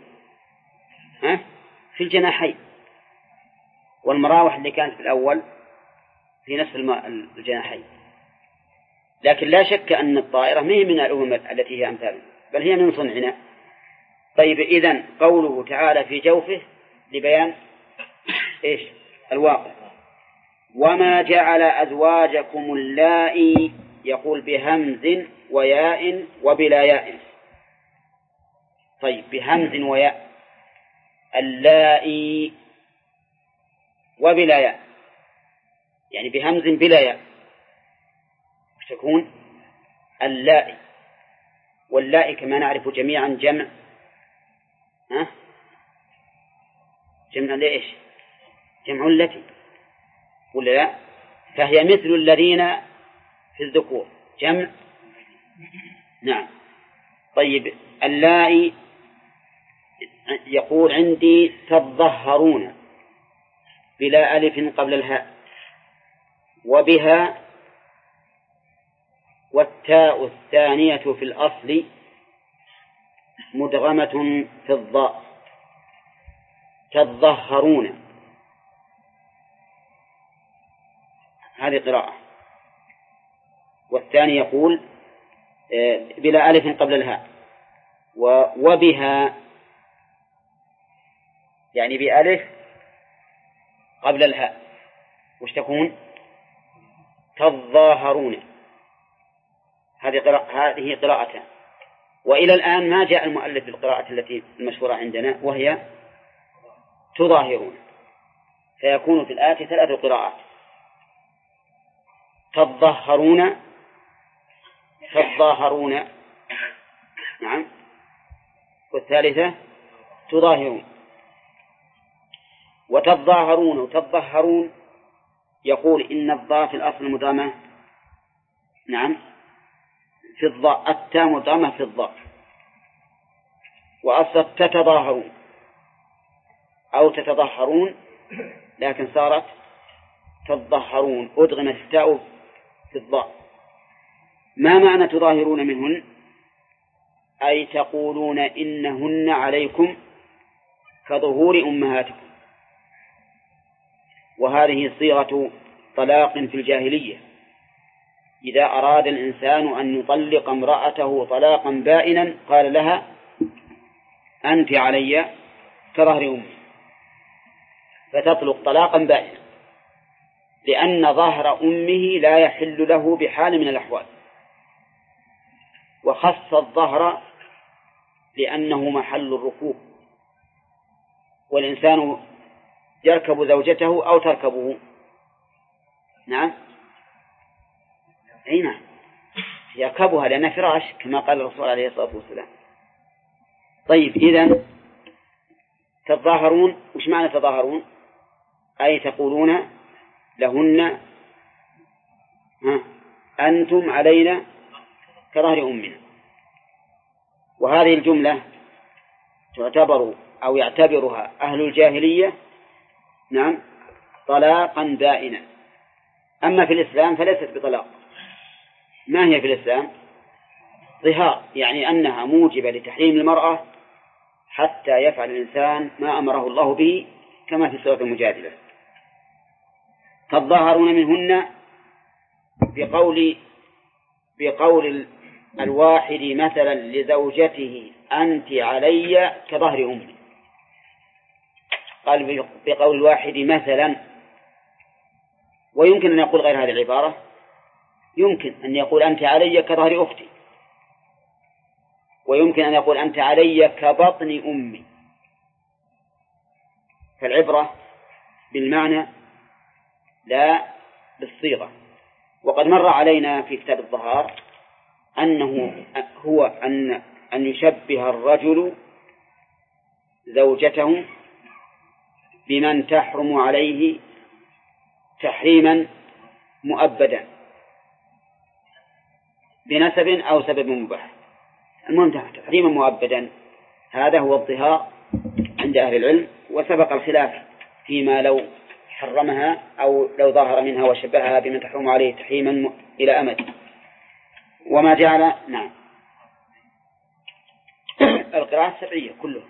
في الجناحين. والمراوح اللي كانت في الأول في نفس الجناحين. لكن لا شك أن الطائرة ما هي من الأمم التي هي أمثالنا، بل هي من صنعنا. طيب، إذن قوله تعالى في جوفه لبيان إيش؟ الواقع. وما جعل أزواجكم اللائي، يقول بهمز وياء وبلا ياء. طيب، بهمز وياء، اللائي وبلا ياء، يعني بهمز بلا ياء تكون اللائي. واللائي كما نعرف جميعا جمع ليش؟ جمع التي، ولا لا؟ فهي مثل الذين في الذكور جمع. نعم. طيب، اللائي يقول عندي تظهرون بلا ألف قبل الهاء، وبها والتاء الثانية في الأصل مدغمة في الضاء، تظهرون، هذه قراءة. والثاني يقول بلا ألف قبل الهاء، وبها يعني بألف قبل الهاء وش تكون؟ تظاهرون. هذه قراءتان. وإلى الآن ما جاء المؤلف بالقراءة التي المشهورة عندنا وهي تظاهرون، فيكون في الآية 3 قراءات: تظاهرون، تظاهرون، نعم، والثالثة تظاهرون. وتظاهرون وتظاهرون يقول إن الضاء في الأصل مضامة، نعم، في الضاء، التاء مضامة في الضاء، وأصل تتظاهرون أو تتظاهرون، لكن صارت تظاهرون، أدغمت التاء في الضاء. ما معنى تظاهرون منهن؟ أي تقولون إنهن عليكم كظهور أمهاتكم. وهذه صيغة طلاق في الجاهلية، إذا أراد الإنسان أن يطلق امرأته طلاقا بائنا قال لها أنت علي كظهر أمي، فتطلق طلاقا بائنا، لأن ظهر أمه لا يحل له بحال من الأحوال. وخص الظهر لأنه محل الركوب، والإنسان يركب زوجته أو تركبه، نعم، أي نعم، يركبها لأنها فراش كما قال الرسول عليه الصلاة والسلام. طيب، إذن تظاهرون، وش معنى تظاهرون؟ أي تقولون لهن أنتم علينا كظهر أمنا. وهذه الجملة تعتبر أو يعتبرها أهل الجاهلية، نعم، طلاقا بائنا. أما في الإسلام فليست بطلاق. ما هي في الإسلام؟ ظهار، يعني أنها موجبة لتحريم المرأة حتى يفعل الإنسان ما أمره الله به، كما في سورة المجادلة. تظاهرون منهن بقول الواحد مثلا لزوجته أنت علي كظهر أمي. قال بقول الواحد مثلا، ويمكن أن يقول غير هذه العبارة، يمكن أن يقول أنت علي كظهر أختي، ويمكن أن يقول أنت علي كبطن أمي. فالعبرة بالمعنى لا بالصيغة. وقد مر علينا في كتاب الظهار أنه هو أن يشبه الرجل زوجته بمن تحرم عليه تحريما مؤبدا بنسب أو سبب مباح. المهم تحريما مؤبدا، هذا هو الظهار عند أهل العلم. وسبق الخلاف فيما لو حرمها أو لو ظاهر منها وشبهها بمن تحرم عليه تحريما إلى أمد. وما جعل، نعم، القراءة السبعية كلها.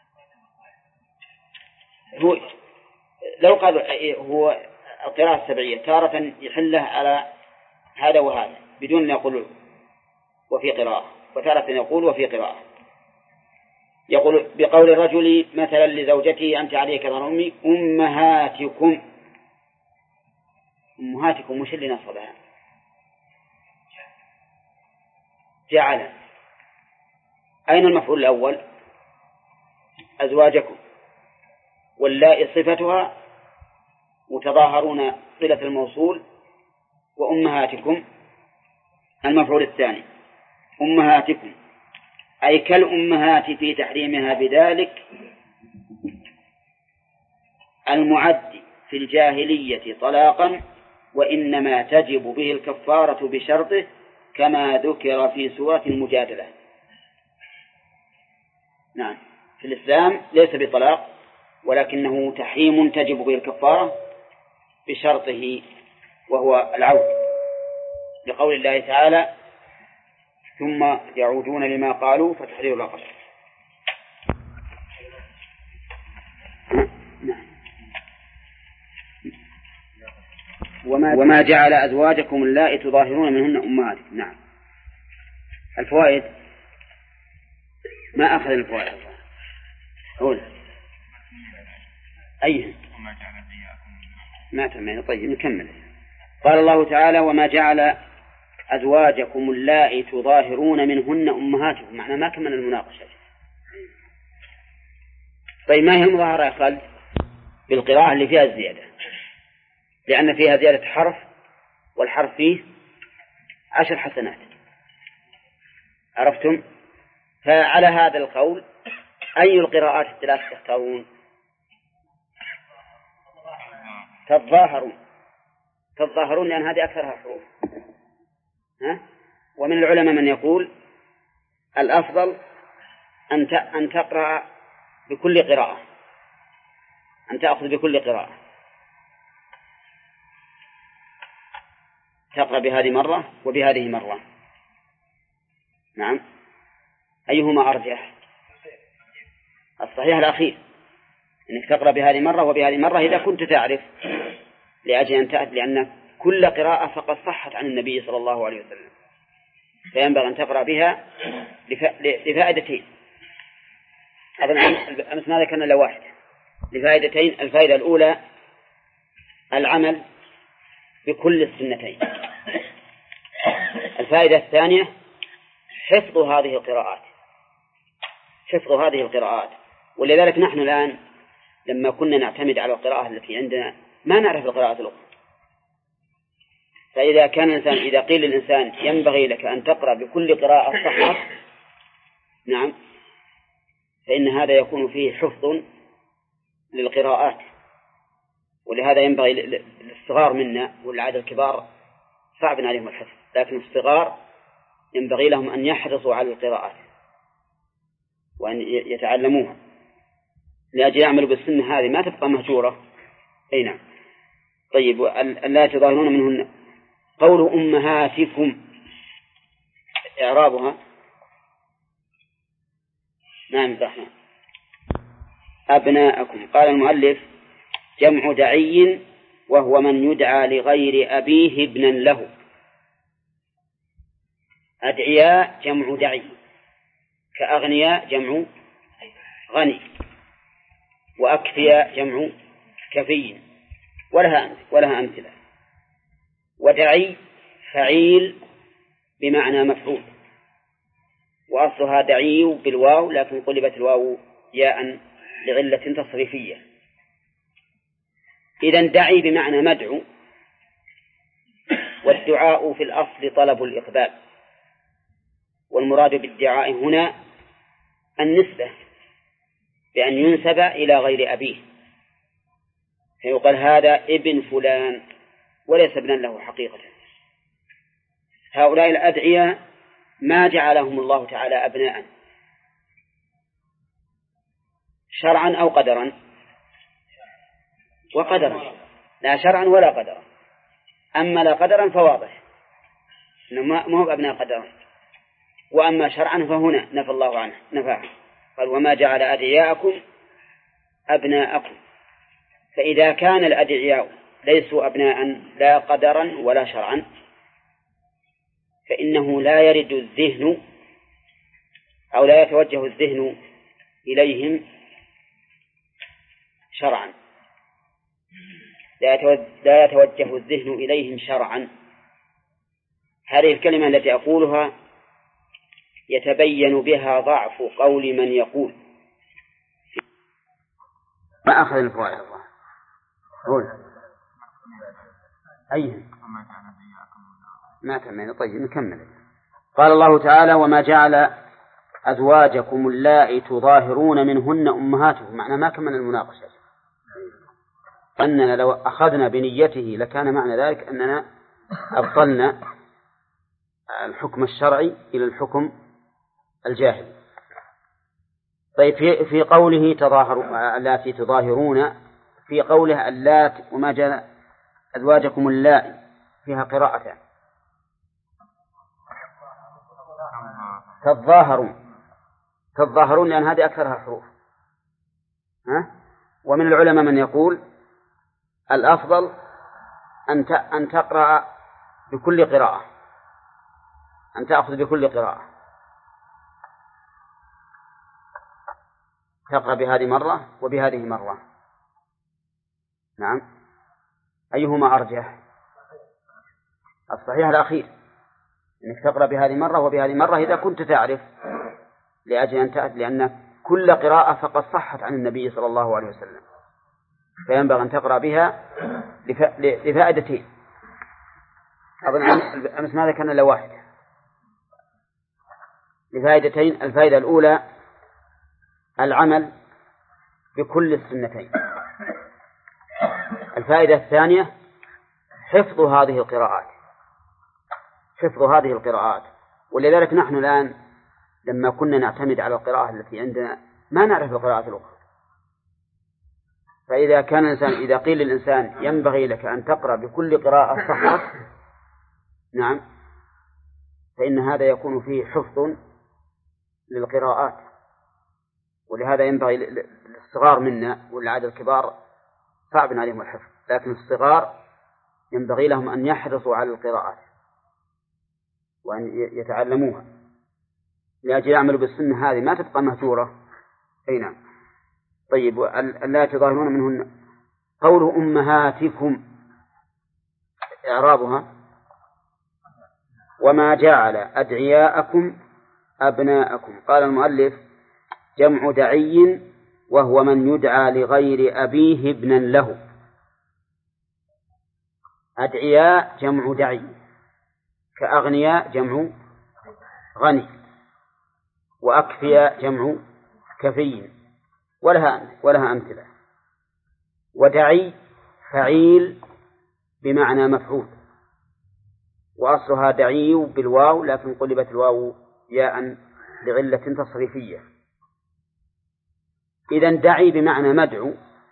هو لو قال هو القراءة السبعية تارة يحله على هذا وهذا بدون أن يقول وفي قراءة، وتارة يقول وفي قراءة. يقول بقول الرجل مثلا لزوجته أنت عليك كظهر أمي أمهاتكم. أمهاتكم مش اللي نصبها؟ جعل. أين المفعول الأول؟ أزواجكم، واللائي صفتها، وتظاهرون صلة الموصول، وأمهاتكم المفعول الثاني. أمهاتكم أي كالأمهات في تحريمها بذلك المعد في الجاهلية طلاقا، وإنما تجب به الكفارة بشرطه كما ذكر في سورة المجادلة. نعم، في الإسلام ليس بطلاق، ولكنه تحريم تجب به الكفارة بشرطه، وهو العود، لقول الله تعالى ثم يعودون لما قالوا فتحرير رقبة. وما جعل أزواجكم اللائي تظاهرون منهن أمهاتكم. نعم. الفوائد: ما أخذ الفوائد. قول أيه ما تمين. طيب نكمل. قال الله تعالى وما جعل أزواجكم اللائي تظاهرون منهن أمهاتكم. معنى ما كمل المناقشة. طيب ما هي المظاهرة يا خالد؟ بالقراءة اللي فيها الزيادة، لأن فيها زيادة حرف، والحرف فيه 10 حسنات. عرفتم؟ فعلى هذا القول أي القراءات الثلاث تختارون؟ تظاهرون لأن هذه أكثرها حروف. ومن العلماء من يقول الأفضل أن تقرأ بكل قراءة، أن تأخذ بكل قراءة، تقرأ بهذه مرة وبهذه مرة. نعم. أيهما أرجح؟ الصحيح الأخير، أنك تقرأ بهذه مرة وبهذه مرة إذا كنت تعرف، لأن كل قراءة فقد صحت عن النبي صلى الله عليه وسلم، فينبغي أن تقرأ بها لفائدتين. أمس ما ذكرنا إلا واحدة، لفائدتين. الفائدة الأولى العمل بكل السنتين. الفائدة الثانية حفظ هذه القراءات. ولذلك نحن الآن لما كنا نعتمد على القراءة التي عندنا ما نعرف القراءات الأخرى. فإذا كان الإنسان إذا قيل للإنسان ينبغي لك أن تقرأ بكل قراءة صحت، نعم، فإن هذا يكون فيه حفظ للقراءات. ولهذا ينبغي للصغار منا والعادة الكبار صعب عليهم الحفظ، لكن الصغار ينبغي لهم أن يحرصوا على القراءات وأن يتعلموها لأجل يعملوا بالسنة هذه ما تبقى مهجورة. أي نعم. طيب لا تظاهرون منهن. قول أمهاتكم إعرابها نعم الرحمن أبناءكم. قال المؤلف جمع دعي وهو من يدعى لغير أبيه ابنا له. أدعياء جمع دعي، كأغنياء جمع غني، وأكفياء جمع كفي، ولها أمثلة. ودعي فعيل بمعنى مفعول، وأصلها دعي بالواو لكن قلبت الواو ياء لعلة تصريفية. إذن دعي بمعنى مدعو، والدعاء في الأصل طلب الإقبال، والمراد بالدعاء هنا النسبة بأن ينسب إلى غير أبيه، فيقال هذا ابن فلان وليس ابنا له حقيقة. هؤلاء الأدعياء ما جعلهم الله تعالى أبناء شرعا أو قدرا، وقدرا لا شرعا ولا قدرا. أما لا قدرا فواضح إنه ما هو أبناء قدرا، وأما شرعا فهنا نفى الله عنه نفاه، قال وما جعل أدعياءكم أبناءكم. فإذا كان الأدعياء ليسوا أبناء لا قدرا ولا شرعا فإنه لا يرد الذهن أو لا يتوجه الذهن إليهم شرعا، لا يتوجه الذهن إليهم شرعا. هذه الكلمة التي أقولها يتبين بها ضعف قول من يقول ما أخذ الفوائد. قول أيه ما تمين. طيب نكمل. قال الله تعالى وما جعل أزواجكم اللائي تظاهرون منهن أمهاتكم. معنى ما كمل المناقشة، أننا لو أخذنا بنيته لكان معنى ذلك أننا أبطلنا الحكم الشرعي إلى الحكم الجاهل. طيب في قوله اللاتي تظاهرون، في قوله اللات وما جعل أزواجكم اللائي فيها قراءتان تظاهرون لأن هذه أكثرها حروف. ومن العلماء من يقول الأفضل أن تقرأ بكل قراءة، أن تأخذ بكل قراءة. تقرأ بهذه مرة وبهذه مرة. نعم، أيهما أرجح؟ الصحيح الأخير، أنك تقرأ بهذه مرة وبهذه مرة إذا كنت تعرف، لأجل أن تأتي، لأن كل قراءة فقد صحت عن النبي صلى الله عليه وسلم، فينبغي أن تقرأ بها لفائدتين. أظن أمس ما ذكرنا إلا واحدة، لفائدتين. الفائدة الأولى العمل بكل السنتين. الفائدة الثانية حفظ هذه القراءات. ولذلك نحن الآن لما كنا نعتمد على القراءة التي عندنا ما نعرف القراءات الأخرى، فإذا كان الإنسان إذا قيل للإنسان ينبغي لك أن تقرأ بكل قراءة صحت، نعم، فإن هذا يكون فيه حفظ للقراءات. ولهذا ينبغي للصغار منا، والعادة الكبار صعب عليهم الحفظ، لكن الصغار ينبغي لهم أن يحرصوا على القراءات وأن يتعلموها لأجل يعملوا بالسنة هذه ما تبقى مهجورة. أي نعم. طيب، لا تظاهرون منهن. قول أمهاتكم إعرابها وما جعل أدعياءكم أبناءكم. قال المؤلف جمع دعي وهو من يدعى لغير أبيه ابنا له. أدعياء جمع دعي، كأغنياء جمع غني، وأكفياء جمع كفي، ولها أمثلة. ودعي فعيل بمعنى مفعول، وأصلها دعي بالواو لكن قلبت الواو ياء لعلة تصريفية. إذن دعي بمعنى مدعو،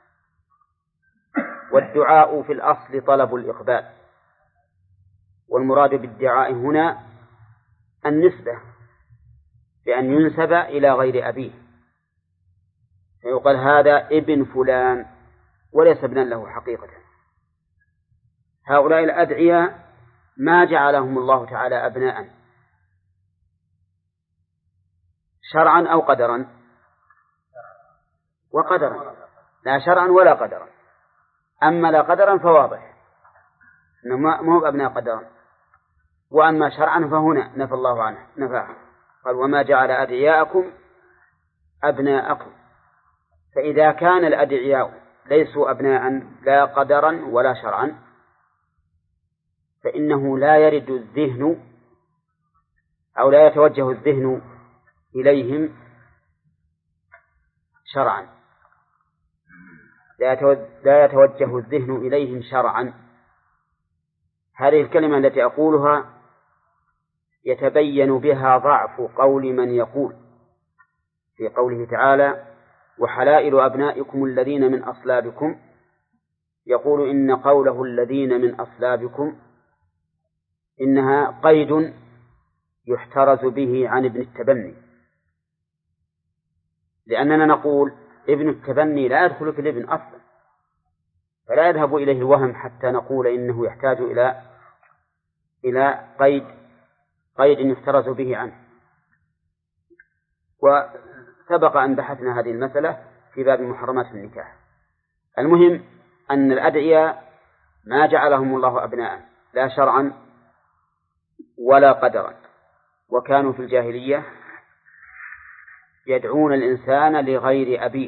والدعاء في الأصل طلب الإقبال، والمراد بالدعاء هنا النسبة، بأن ينسب إلى غير أبيه، فيقال هذا ابن فلان وليس ابنا له حقيقة. هؤلاء الأدعياء ما جعلهم الله تعالى أبناء شرعا أو قدرا، وقدرا، لا شرعا ولا قدرا. أما لا قدرا فواضح إنه ما هو أبناء قدرا، وأما شرعا فهنا نفى الله عنه نفاه، قال وما جعل أدعياءكم أبناءكم. فإذا كان الأدعياء ليسوا أبناء لا قدرا ولا شرعا، فإنه لا يرد الذهن أو لا يتوجه الذهن إليهم شرعا، لا يتوجه الذهن إليهم شرعا. هذه الكلمة التي أقولها يتبين بها ضعف قول من يقول في قوله تعالى وحلائل أبنائكم الذين من أصلابكم، يقول إن قوله الذين من أصلابكم إنها قيد يحترز به عن ابن التبني، لأننا نقول ابن التبني لا يدخل في الابن أصلا، فلا يذهب إليه الوهم حتى نقول إنه يحتاج إلى قيد يحترز به عنه. وسبق أن بحثنا هذه المسألة في باب محرمات النكاح. المهم أن الأدعياء ما جعلهم الله أبناء لا شرعا ولا قدرا، وكانوا في الجاهلية يدعون الإنسان لغير أبيه،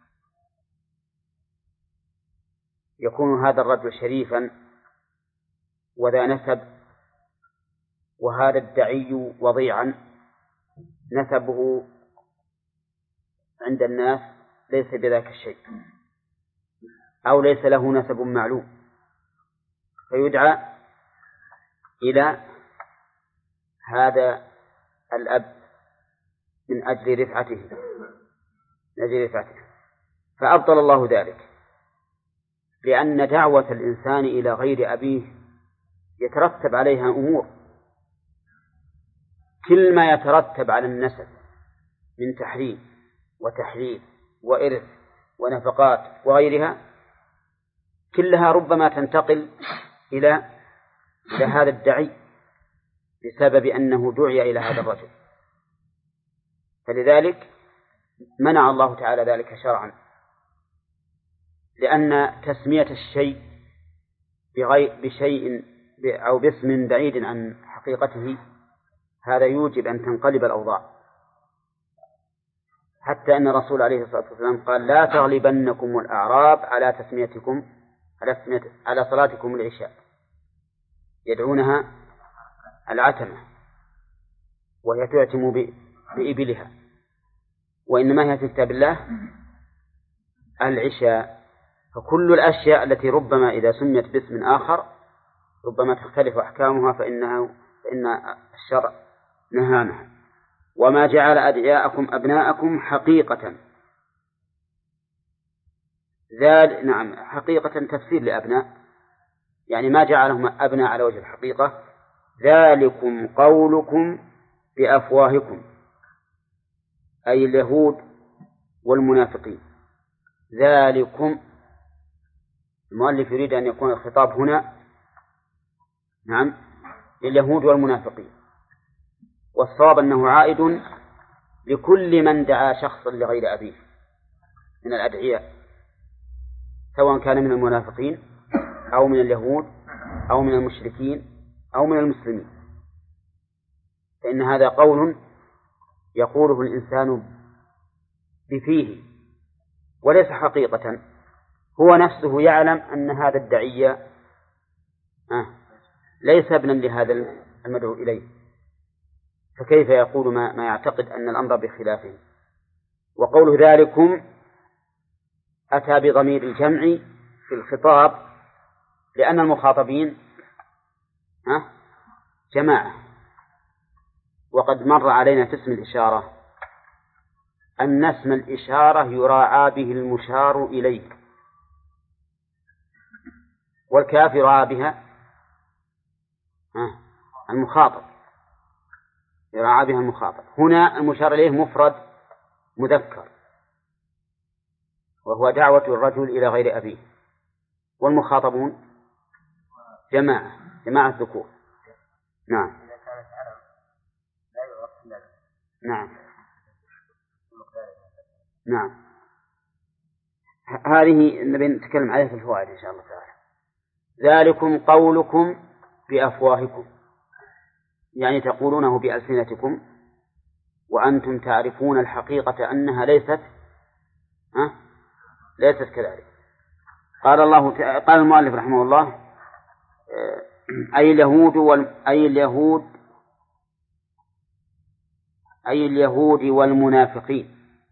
يكون هذا الرجل شريفا وذا نسب، وهذا الدعي وضيعا نسبه عند الناس ليس بذاك الشيء، أو ليس له نسب معلوم، فيدعى إلى هذا الأب من أجل رفعته، فأبطل الله ذلك، لأن دعوة الإنسان إلى غير أبيه يترتب عليها أمور، كل ما يترتب على النسب من تحريم وتحليل وإرث ونفقات وغيرها كلها ربما تنتقل إلى هذا الدعي بسبب أنه دعي إلى هذا الرجل. فلذلك منع الله تعالى ذلك شرعا، لأن تسمية الشيء بشيء أو باسم بعيد عن حقيقته هذا يوجب أن تنقلب الأوضاع، حتى أن الرسول عليه الصلاة والسلام قال لا تغلبنكم الأعراب على تسميتكم على صلاتكم العشاء، يدعونها العتمة وهي تعتم بإبلها، وإنما هي في كتاب الله العشاء. فكل الأشياء التي ربما إذا سميت باسم آخر ربما تختلف أحكامها فإن الشرع نهانا. وما جعل أدعياءكم أبناءكم حقيقة، نعم حقيقة تفسير لأبناء، يعني ما جعلهم أبناء على وجه الحقيقة. ذلكم قولكم بأفواهكم، أي اليهود والمنافقين. ذلكم، المؤلف يريد أن يكون الخطاب هنا نعم لليهود والمنافقين، والصواب أنه عائد لكل من دعا شخصا لغير أبيه من الأدعياء، سواء كان من المنافقين أو من اليهود أو من المشركين أو من المسلمين، فإن هذا قول يقوله الإنسان بفيه وليس حقيقة، هو نفسه يعلم أن هذا الداعية ليس ابنا لهذا المدعو إليه، فكيف يقول ما يعتقد أن الأمر بخلافه. وقوله ذلكم أتى بضمير الجمع في الخطاب لأن المخاطبين جماعة، وقد مر علينا في اسم الإشارة أن اسم الإشارة يراعى به المشار إليه، والكاف يراعى بها المخاطب، يراعى بها المخاطب. هنا المشار إليه مفرد مذكر وهو دعوة الرجل إلى غير أبيه، والمخاطبون جماعة ذكور. نعم نعم نعم، هذه نبي نتكلم عليها في الفوائد إن شاء الله تعالى. ذلكم قولكم بأفواهكم، يعني تقولونه بألسنتكم وأنتم تعرفون الحقيقة أنها ليست كذلك. قال المؤلف رحمه الله أي اليهود والمنافقين.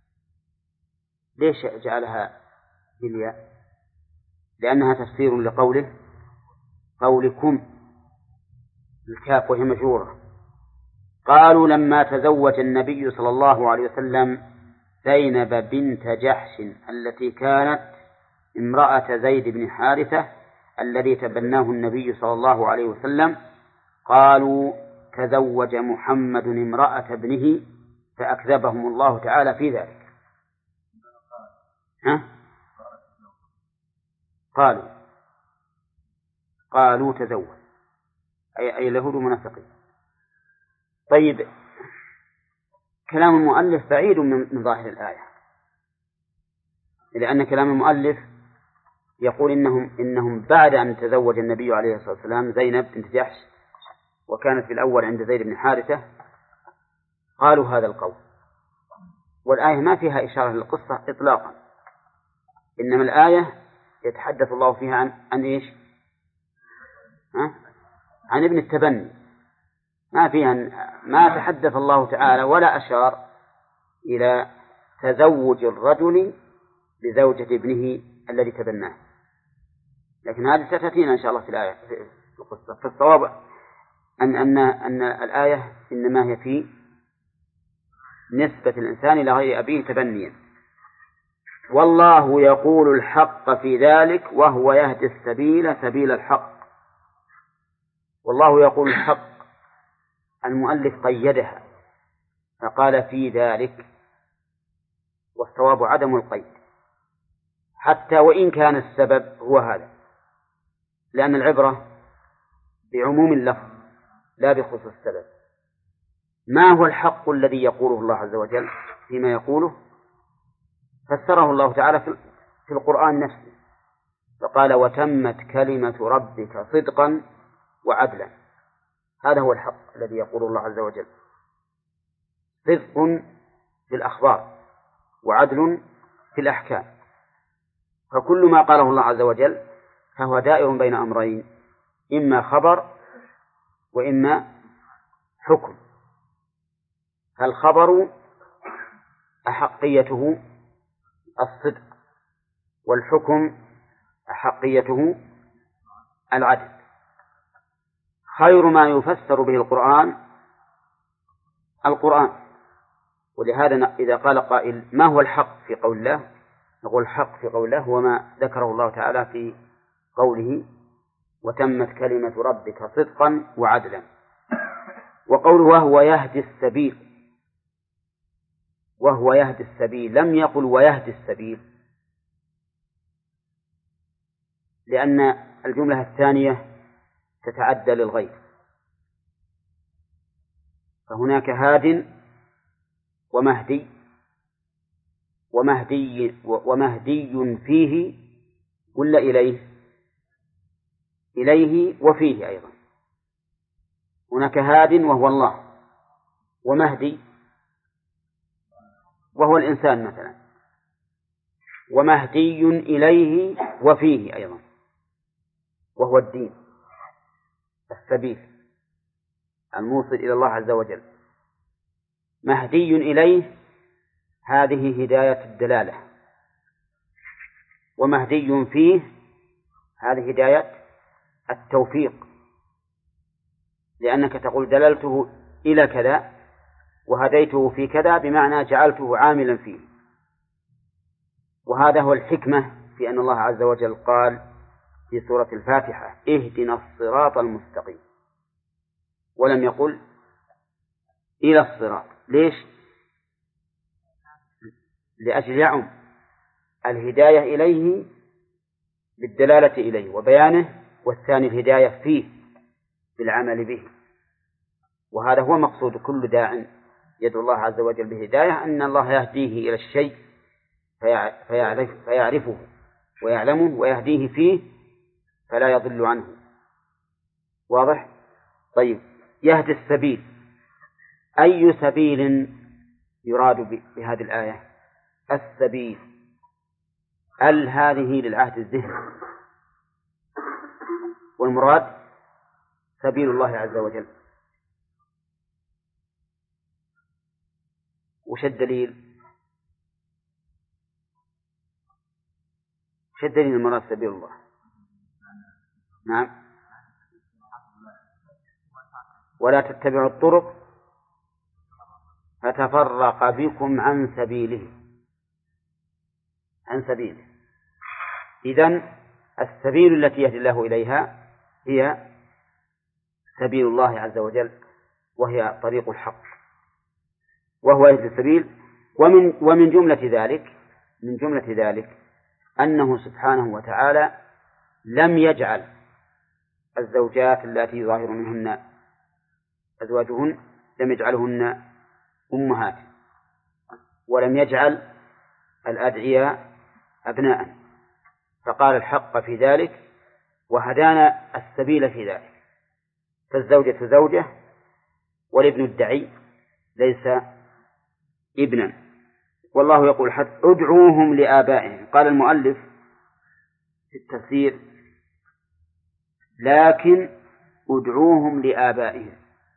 ليش جعلها بالياء؟ لأنها تفسير لقوله قولكم، الكاف وهي مجرورة. قالوا لما تزوج النبي صلى الله عليه وسلم زينب بنت جحش التي كانت امرأة زيد بن حارثة الذي تبناه النبي صلى الله عليه وسلم، قالوا تزوج محمد امرأة ابنه، فأكذبهم الله تعالى في ذلك. قالوا تزوج أي اليهود المنافقين. طيب، كلام المؤلف بعيد من ظاهر الآية، لأن كلام المؤلف يقول إنهم بعد أن تزوج النبي عليه الصلاة والسلام زينب بنت جحش وكانت في الأول عند زيد بن حارثة قالوا هذا القول، والآية ما فيها إشارة للقصة إطلاقا، إنما الآية يتحدث الله فيها عن إيش؟ عن ابن التبني، ما تحدث الله تعالى ولا أشار إلى تزوج الرجل بزوجة ابنه الذي تبناه، لكن هذه ستأتينا إن شاء الله في الآية في القصة. فالصواب أن الآية إنما هي في نسبة الإنسان إلى غير أبيه تبنيا. والله يقول الحق في ذلك وهو يهدي السبيل سبيل الحق. والله يقول الحق، المؤلف قيدها فقال في ذلك، والصواب عدم القيد حتى وإن كان السبب هو هذا، لأن العبرة بعموم اللفظ لا بخصوص السبب. ما هو الحق الذي يقوله الله عز وجل فيما يقوله؟ فسره الله تعالى في القرآن نفسه، فقال وتمت كلمة ربك صدقا وعدلا. هذا هو الحق الذي يقول الله عز وجل، صدق في الأخبار وعدل في الأحكام. فكل ما قاله الله عز وجل فهو دائر بين أمرين، إما خبر وإما حكم. فالخبر أحقيته الصدق، والحكم أحقيته العدل. خير ما يفسر به القرآن القرآن. ولهذا إذا قال قائل ما هو الحق في قول الله، نقول الحق في قول الله هو ما ذكره الله تعالى في قوله وتمت كلمة ربك صدقا وعدلا. وقوله وهو يهدي السبيل، وهو يهدي السبيل، لم يقل ويهدي السبيل، لأن الجملة الثانية تتعدى للغير، فهناك هاد ومهدي، ومهدي فيه ولا إليه؟ إليه وفيه أيضا. هناك هاد وهو الله، ومهدي وهو الإنسان مثلا، ومهدي إليه وفيه أيضا وهو الدين السبيل الموصل إلى الله عز وجل. مهدي إليه هذه هداية الدلالة، ومهدي فيه هذه هداية التوفيق، لأنك تقول دللته إلى كذا وهديته في كذا، بمعنى جعلته عاملا فيه. وهذا هو الحكمة في أن الله عز وجل قال في سورة الفاتحة اهدنا الصراط المستقيم، ولم يقل إلى الصراط. ليش؟ لأجل يعم الهداية إليه بالدلالة إليه وبيانه، والثاني الهداية فيه بالعمل به. وهذا هو مقصود كل داع يدعو الله عز وجل بهداية، أن الله يهديه إلى الشيء فيعرفه ويعلمه ويهديه فيه فلا يضل عنه. واضح؟ طيب، يهدي السبيل، أي سبيل يراد بهذه الآية؟ السبيل هذه للعهد الذهني، والمراد سبيل الله عز وجل. وش الدليل؟ وش الدليل المراد سبيل الله؟ نعم، ولا تتبعوا الطرق فتفرق بكم عن سبيله. إذن السبيل التي يهدي الله إليها هي سبيل الله عز وجل، وهي طريق الحق، وهو يهدي السبيل. ومن جملة ذلك أنه سبحانه وتعالى لم يجعل الزوجات التي يظاهر منهن أزواجهن لم يجعلهن أمهات، ولم يجعل الأدعياء أبناء، فقال الحق في ذلك وهدانا السبيل في ذلك. فالزوجة زوجة، والابن الدعي ليس ابنا. والله يقول حتى ادعوهم لآبائهم. قال المؤلف في التفسير لكن ادعوهم لآبائهم.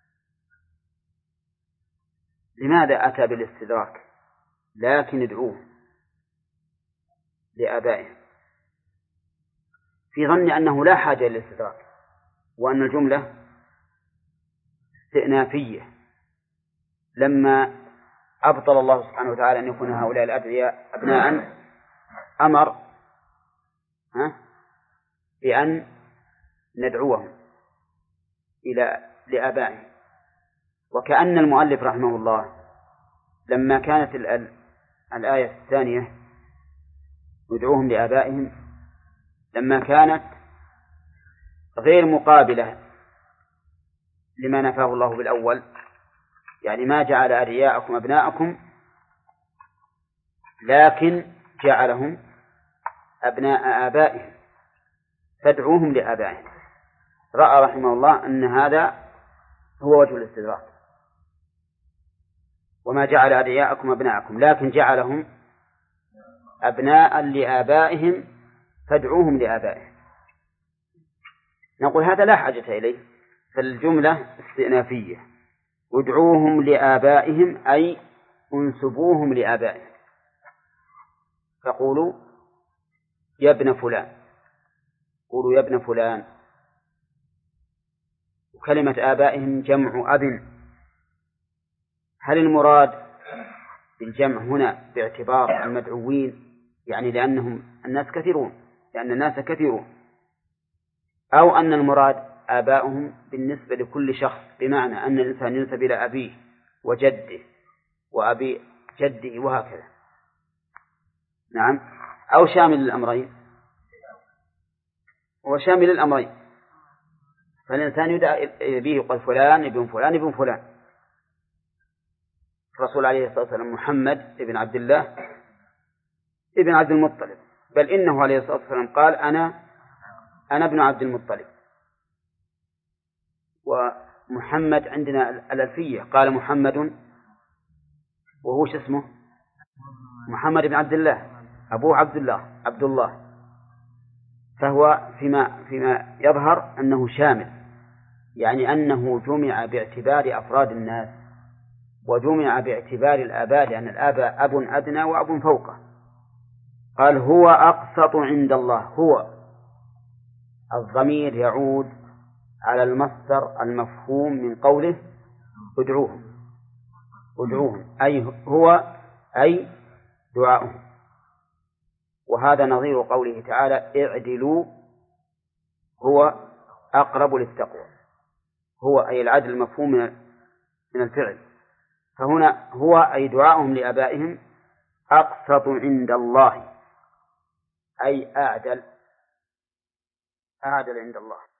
لماذا أتى بالاستدراك؟ لكن ادعوهم لآبائهم، في ظن أنه لا حاجة للاستدراك، وأن الجملة استئنافية. لما أبطل الله سبحانه وتعالى أن يكون هؤلاء الأدعياء أبناء أمر بأن ندعوهم لآبائهم. وكأن المؤلف رحمه الله لما كانت الآية الثانية ندعوهم لآبائهم، لما كانت غير مقابلة لما نفاه الله بالأول، يعني ما جعل أدعياءكم أبناءكم، لكن جعلهم أبناء آبائهم فادعوهم لآبائهم. رأى رحمه الله أن هذا هو وجه الاستدراك، وما جعل أدعياءكم أبناءكم، لكن جعلهم أبناء لآبائهم فادعوهم لآبائهم. نقول هذا لا حاجة إليه، فالجملة استئنافية، ادعوهم لآبائهم أي انسبوهم لآبائهم، فقولوا يا ابن فلان، قولوا يا ابن فلان. وكلمة آبائهم جمع أب. هل المراد بالجمع هنا باعتبار المدعوين يعني لأن الناس كثيرون، أو أن المراد آباؤهم بالنسبة لكل شخص، بمعنى أن الإنسان ينسب إلى أبيه وجده وأبي جده وهكذا؟ نعم، أو شامل للأمرين؟ هو شامل للأمرين، فالإنسان يدعى به يقال فلان ابن فلان ابن فلان. الرسول عليه الصلاة والسلام محمد ابن عبد الله ابن عبد المطلب، بل إنه عليه الصلاة والسلام قال أنا ابن عبد المطلب. ومحمد عندنا الألفية قال محمد، وهو اسمه محمد بن عبد الله، أبوه عبد الله، فهو فيما يظهر أنه شامل، يعني أنه جمع باعتبار أفراد الناس، وجمع باعتبار الآباء، لأن الآباء أب أدنى وأب فوقه. قال هو أقسط عند الله. هو الضمير يعود على المصدر المفهوم من قوله ادعوهم، أي هو أي دعاؤهم. وهذا نظير قوله تعالى اعدلوا هو أقرب للتقوى. هو أي العدل المفهوم من الفعل، فهنا هو أي دعاؤهم لآبائهم أقسط عند الله، أي أعدل عند الله.